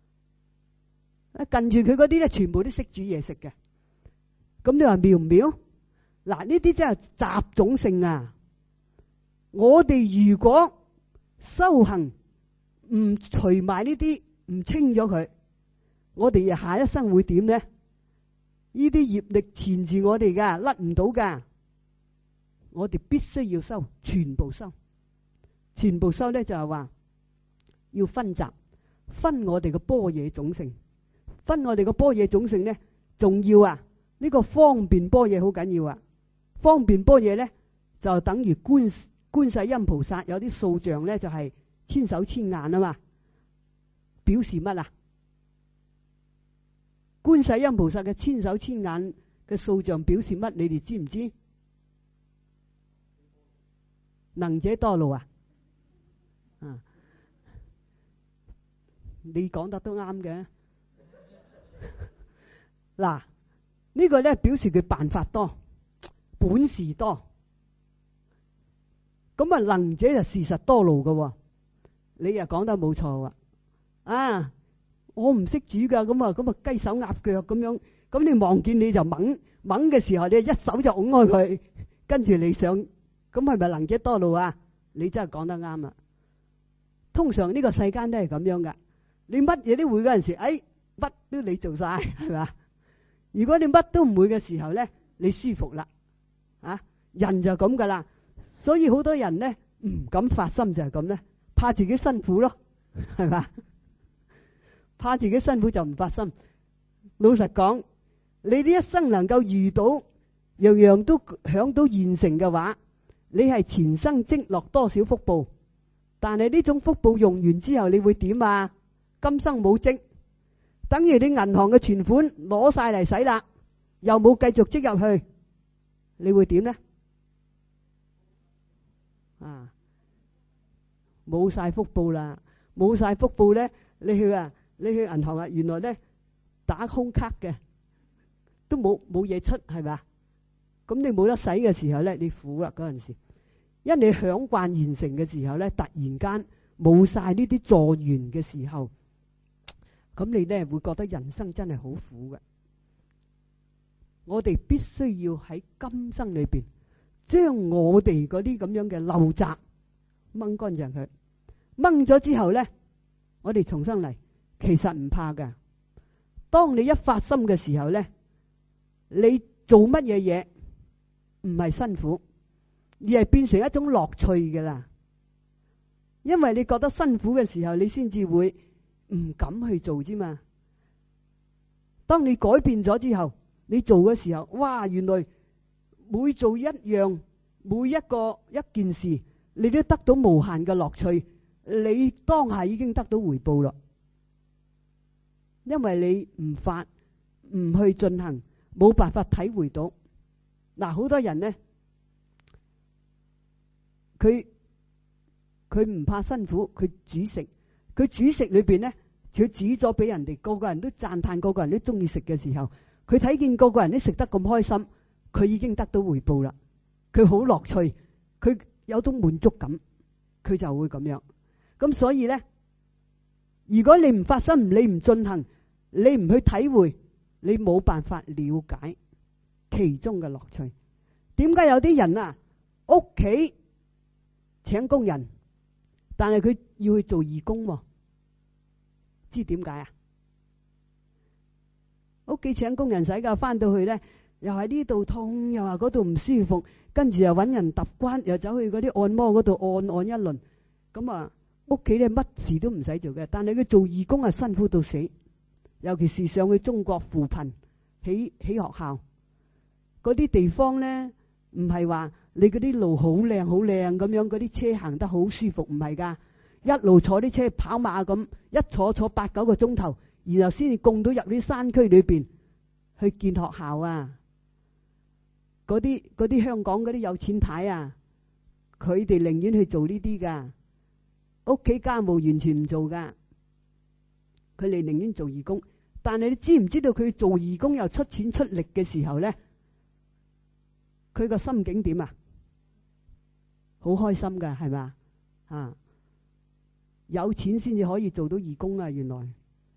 近住佢嗰啲咧，全部都識煮嘢食嘅。咁你話妙唔妙？嗱，呢啲真係雜種性啊！我哋如果修行唔除埋呢啲，唔清咗佢，我哋下一生會點呢？呢啲業力纏住我哋噶，甩唔到噶。我哋必須要修，全部修。全部修咧就係話要分集，分我哋嘅般若種性，分我哋嘅般若種性咧，仲要啊！呢個方便般若好緊要啊！方便般若咧就等於觀世音菩薩有啲數像咧就係千手千眼啊嘛，表示乜啊？觀世音菩薩嘅千手千眼嘅數像表示乜？你哋知唔知？能者多勞啊！你講得都啱嘅。嗱。呢個咧表示佢辦法多，本事多。咁啊，能者就事實多勞嘅。你又講得冇錯啊！我唔識煮噶，咁啊雞手鴨腳咁樣，咁你望見你就掹嘅時候，你一手就拱開佢，跟住你想，咁係咪能者多勞啊？你真係講得啱啊！通常呢個世間都係咁樣噶，你乜嘢都會嗰陣時，乜都你做晒，係嘛？如果你乜都唔會嘅時候咧，你舒服啦，人就咁噶啦。所以好多人咧唔敢發心就係咁咧，怕自己辛苦咯，係嘛？怕自己辛苦就唔發心。老實講，你呢一生能夠遇到樣樣都享到現成嘅話，你係前生積落多少福報？但係呢種福報用完之後，你會點啊？今生冇積。等於你銀行嘅存款攞晒嚟使啦，又冇繼續積入去，你會點呢？冇晒福報啦，冇晒福報咧，你去銀行啊，原來咧打空卡嘅，都冇嘢出，係咪？咁你冇得使嘅時候咧，你苦啦嗰陣時，因為你享慣現成嘅時候咧，突然間冇晒呢啲助緣嘅時候。咁你咧會覺得人生真係好苦嘅。我哋必須要喺今生裏邊，將我哋嗰啲咁樣嘅陋習掹乾淨佢。掹咗之後咧，我哋重新嚟，其實唔怕噶。當你一發心嘅時候咧，你做乜嘢嘢， 唔係辛苦，而係變成一種樂趣㗎啦。因為你覺得辛苦嘅時候，你先至會唔敢去做啫嘛。當你改變咗之後，你做嘅時候，哇！原來每做一樣，每一件事，你都得到無限嘅樂趣。你當下已經得到回報啦，因為你唔去進行，冇辦法體會到。嗱，好多人呢，佢唔怕辛苦，佢煮食裏邊呢，佢煮咗俾人哋，個個人都讚嘆，個個人都中意食嘅時候，佢睇見個個人都食得咁開心，佢已經得到回報啦。佢好樂趣，佢有種滿足感，佢就會咁樣。咁所以呢，如果你唔發心，你唔進行，你唔去體會，你冇辦法了解其中嘅樂趣。點解有啲人啊，屋企請工人，但係佢要去做義工喎？知點解啊？屋企請工人使㗎，翻到去呢，又係呢度痛，又話嗰度唔舒服，跟住又揾人揼關，又走去嗰啲按摩嗰度按一輪，咁啊屋企咧乜事都唔使做嘅。但係佢做義工係辛苦到死，尤其是上去中國扶貧起學校嗰啲地方呢，唔係話你嗰啲路好靚好靚咁樣，嗰啲車行得好舒服，唔係㗎。一路坐啲車跑馬咁，一坐8-9個鐘頭，然後先至供到入啲山區裏邊去建學校啊！嗰啲香港嗰啲有錢太啊，佢哋寧願去做呢啲噶，屋企家務完全唔做噶，佢哋寧願做義工。但係你知唔知道佢做義工又出錢出力嘅時候呢，佢個心境點啊？好開心噶，係咪啊？有錢先至可以做到義工啊！原來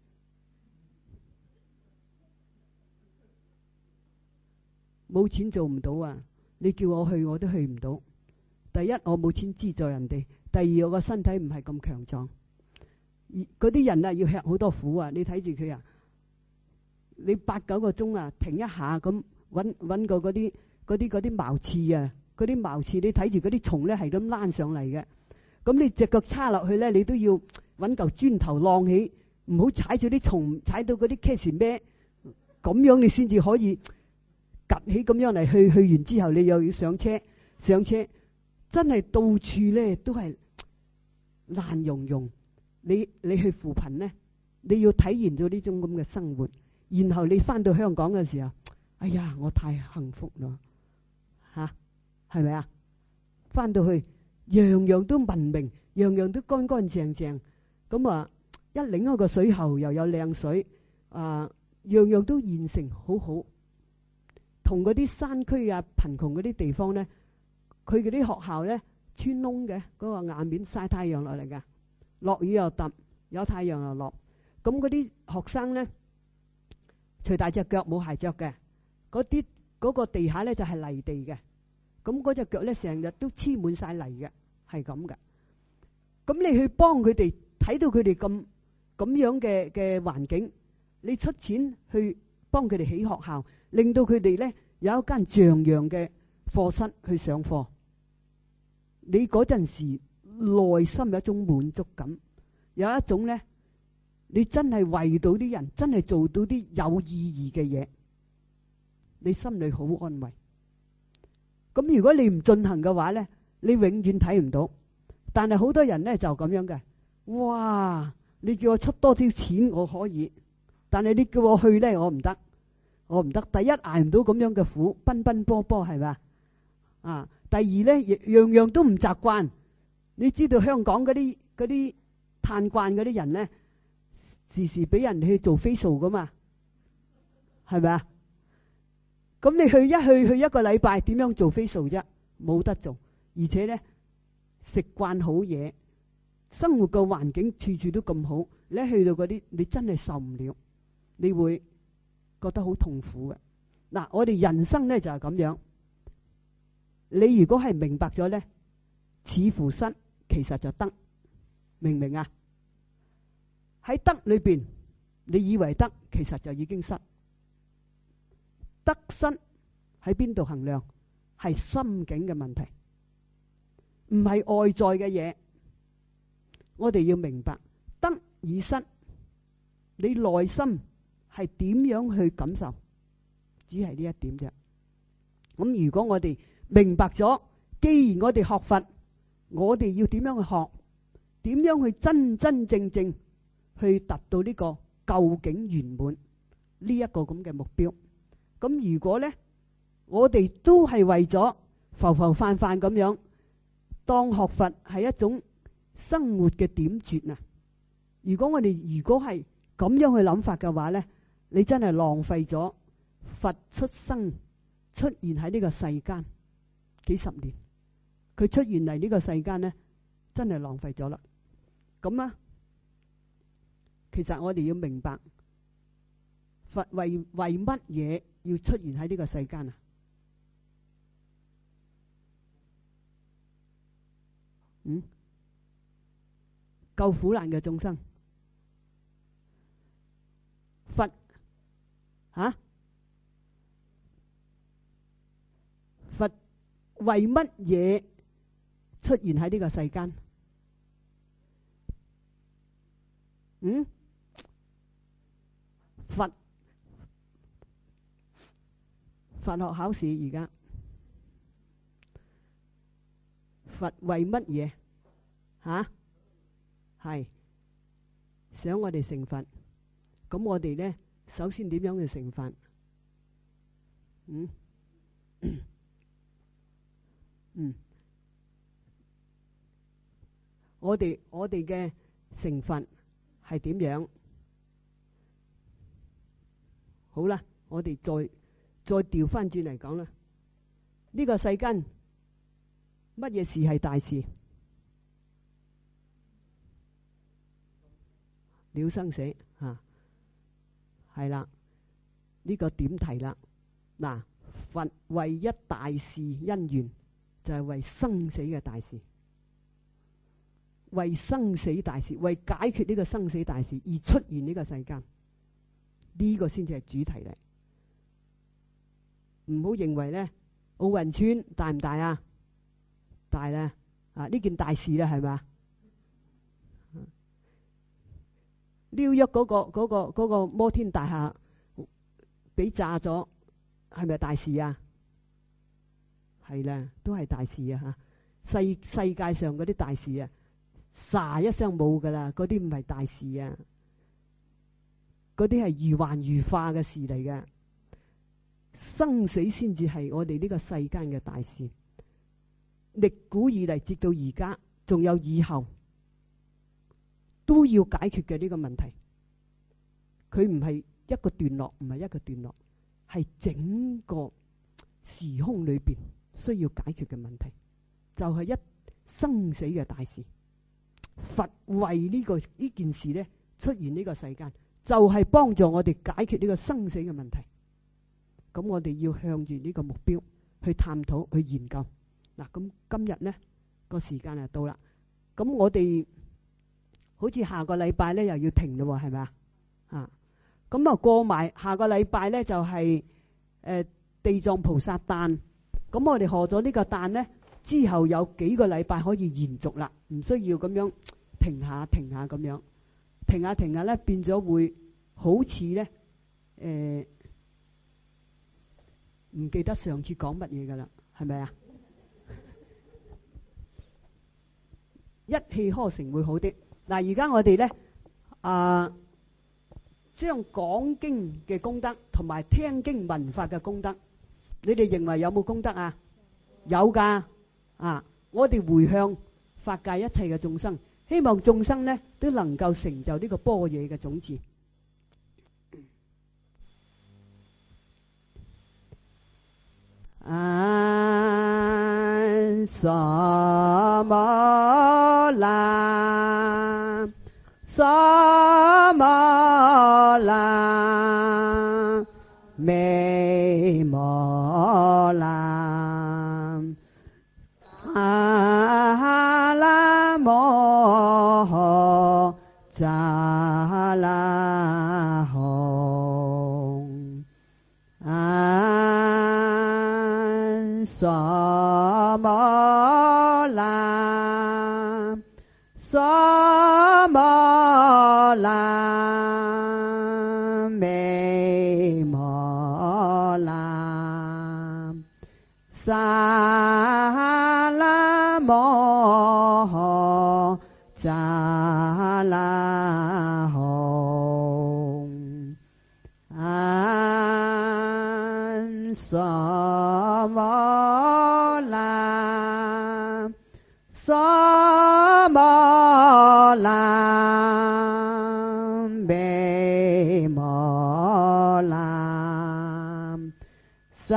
冇錢做唔到啊！你叫我去我都去唔到。第一，我冇錢資助人哋；第二，我個身體唔係咁強壯。嗰啲人啊，要吃好多苦啊！你睇住佢啊，你8-9個鐘啊，停一下咁揾個嗰啲茅廁啊，嗰啲茅廁你睇住嗰啲蟲咧係咁躝上嚟嘅。咁你隻腳叉落去咧，你都要揾嚿磚頭晾起，唔好踩住啲蟲，踩到嗰啲茄樹咩，咁樣你先至可以趌起咁樣嚟去完之後，你又要上車，真係到處咧都係爛溶溶。你去扶貧咧，你要體驗到呢種咁嘅生活，然後你翻到香港嘅時候，哎呀，我太幸福啦，係咪啊？翻到去。樣樣都文明，樣樣都乾乾淨淨，咁啊一擰開個水喉又有靚水，樣樣都現成好好。同嗰啲山區啊貧窮嗰啲地方咧，佢嗰啲學校咧穿窿嘅，嗰個瓦面曬太陽落嚟噶，落雨又揼，有太陽又落。咁嗰啲學生咧，除大隻腳冇鞋着嘅，嗰個地下咧就係泥地嘅。咁嗰隻腳咧成日都黐滿晒泥嘅，係咁嘅。咁你去幫佢哋，睇到佢哋咁樣嘅環境，你出錢去幫佢哋起學校，令到佢哋咧有一間像樣嘅課室去上課。你嗰陣時內心有一種滿足感，有一種咧，你真係為到啲人，真係做到啲有意義嘅嘢，你心裏好安慰。咁如果你唔進行嘅話咧，你永遠睇唔到。但係好多人咧就咁樣嘅，哇！你叫我出多啲錢我可以，但係你叫我去咧我唔得。第一，捱唔到咁樣嘅苦，奔奔波波係咪啊？第二咧，樣樣都唔習慣。你知道香港嗰啲嘆慣嗰啲人咧，時時俾人去做 facial 噶嘛，係咪啊？咁你去一個禮拜，點樣做 facial 啫？冇得做，而且咧食慣好嘢，生活個環境處處都咁好，你一去到嗰啲，你真係受唔了，你會覺得好痛苦嘅。嗱，我哋人生咧就係咁樣。你如果係明白咗咧，似乎失，其實就得，明唔明啊？喺得裏邊，你以為得，其實就已經失。得失喺邊度衡量？ 係心境嘅問題，唔係外在嘅嘢。我哋要明白得與失，你內心係點樣去感受，只係呢一點啫。咁如果我哋明白咗，既然我哋學佛，我哋要點樣去學，點樣去真真正正去達到呢個究竟圓滿呢一個咁嘅目標。咁如果呢，我哋都係為咗浮浮泛泛咁樣，當學佛係一種生活嘅點綴啊！如果係咁樣去諗法嘅話呢，你真係浪費咗佛出現喺呢個世間幾十年，佢出現嚟呢個世間呢，真係浪費咗啦。咁啊，其實我哋要明白佛為乜嘢要出現喺呢個世間啊？救苦難嘅眾生，佛佛為乜嘢出現喺呢個世間？佛學考試而家，佛為乜嘢？係想我哋成佛。咁我哋呢，首先點樣去成佛？我哋嘅成佛係點樣？好啦，我哋再調翻轉嚟講啦。呢個世間乜嘢事係大事？了生死係啦，呢個點題啦。嗱，佛為一大事因緣，就係為生死嘅大事，為生死大事，為解決呢個生死大事而出現呢個世間，呢個先至係主題嚟。唔好認為咧奧運村大唔大啊？大啦，呢件大事啦，係咪？紐約嗰個摩天大廈俾炸咗，係咪大事啊？係啦，都係大事啊！世界上嗰啲大事啊，沙一聲冇噶啦，嗰啲唔係大事啊，嗰啲係如幻如化嘅事嚟嘅。生死先至係我哋呢個世間嘅大事，歷古以嚟，直到而家，仲有以後都要解決嘅呢個問題。佢唔係一個段落，唔係一個段落，係整個時空裏邊需要解決嘅問題，就係一生死嘅大事。佛為呢件事咧出現呢個世間，就係幫助我哋解決呢個生死嘅問題。咁我哋要向住呢個目標去探討、去研究。嗱，咁今日呢個時間就到啦。咁我哋好似下個禮拜咧又要停咯，係咪啊？咁啊過埋下個禮拜咧就係地藏菩薩誕。咁我哋賀咗呢個誕咧之後有幾個禮拜可以延續啦，唔需要咁樣停下咁樣，停下咧變咗會好似咧唔記得上次講乜嘢噶啦，係咪啊？一氣呵成會好啲。嗱，而家我哋咧將講經嘅功德同埋聽經聞法嘅功德，你哋認為有冇功德啊？有噶我哋回向法界一切嘅眾生，希望眾生咧都能夠成就呢個般若嘅種子。薩摩拉，薩摩拉，美摩拉，阿拉摩扎拉吽，薩拉，沙摩拉，美摩拉，沙拉摩扎拉红，安沙摩拉，沙摩拉，美摩拉，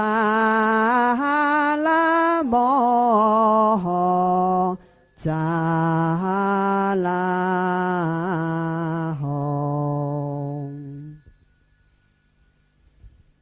沙拉摩扎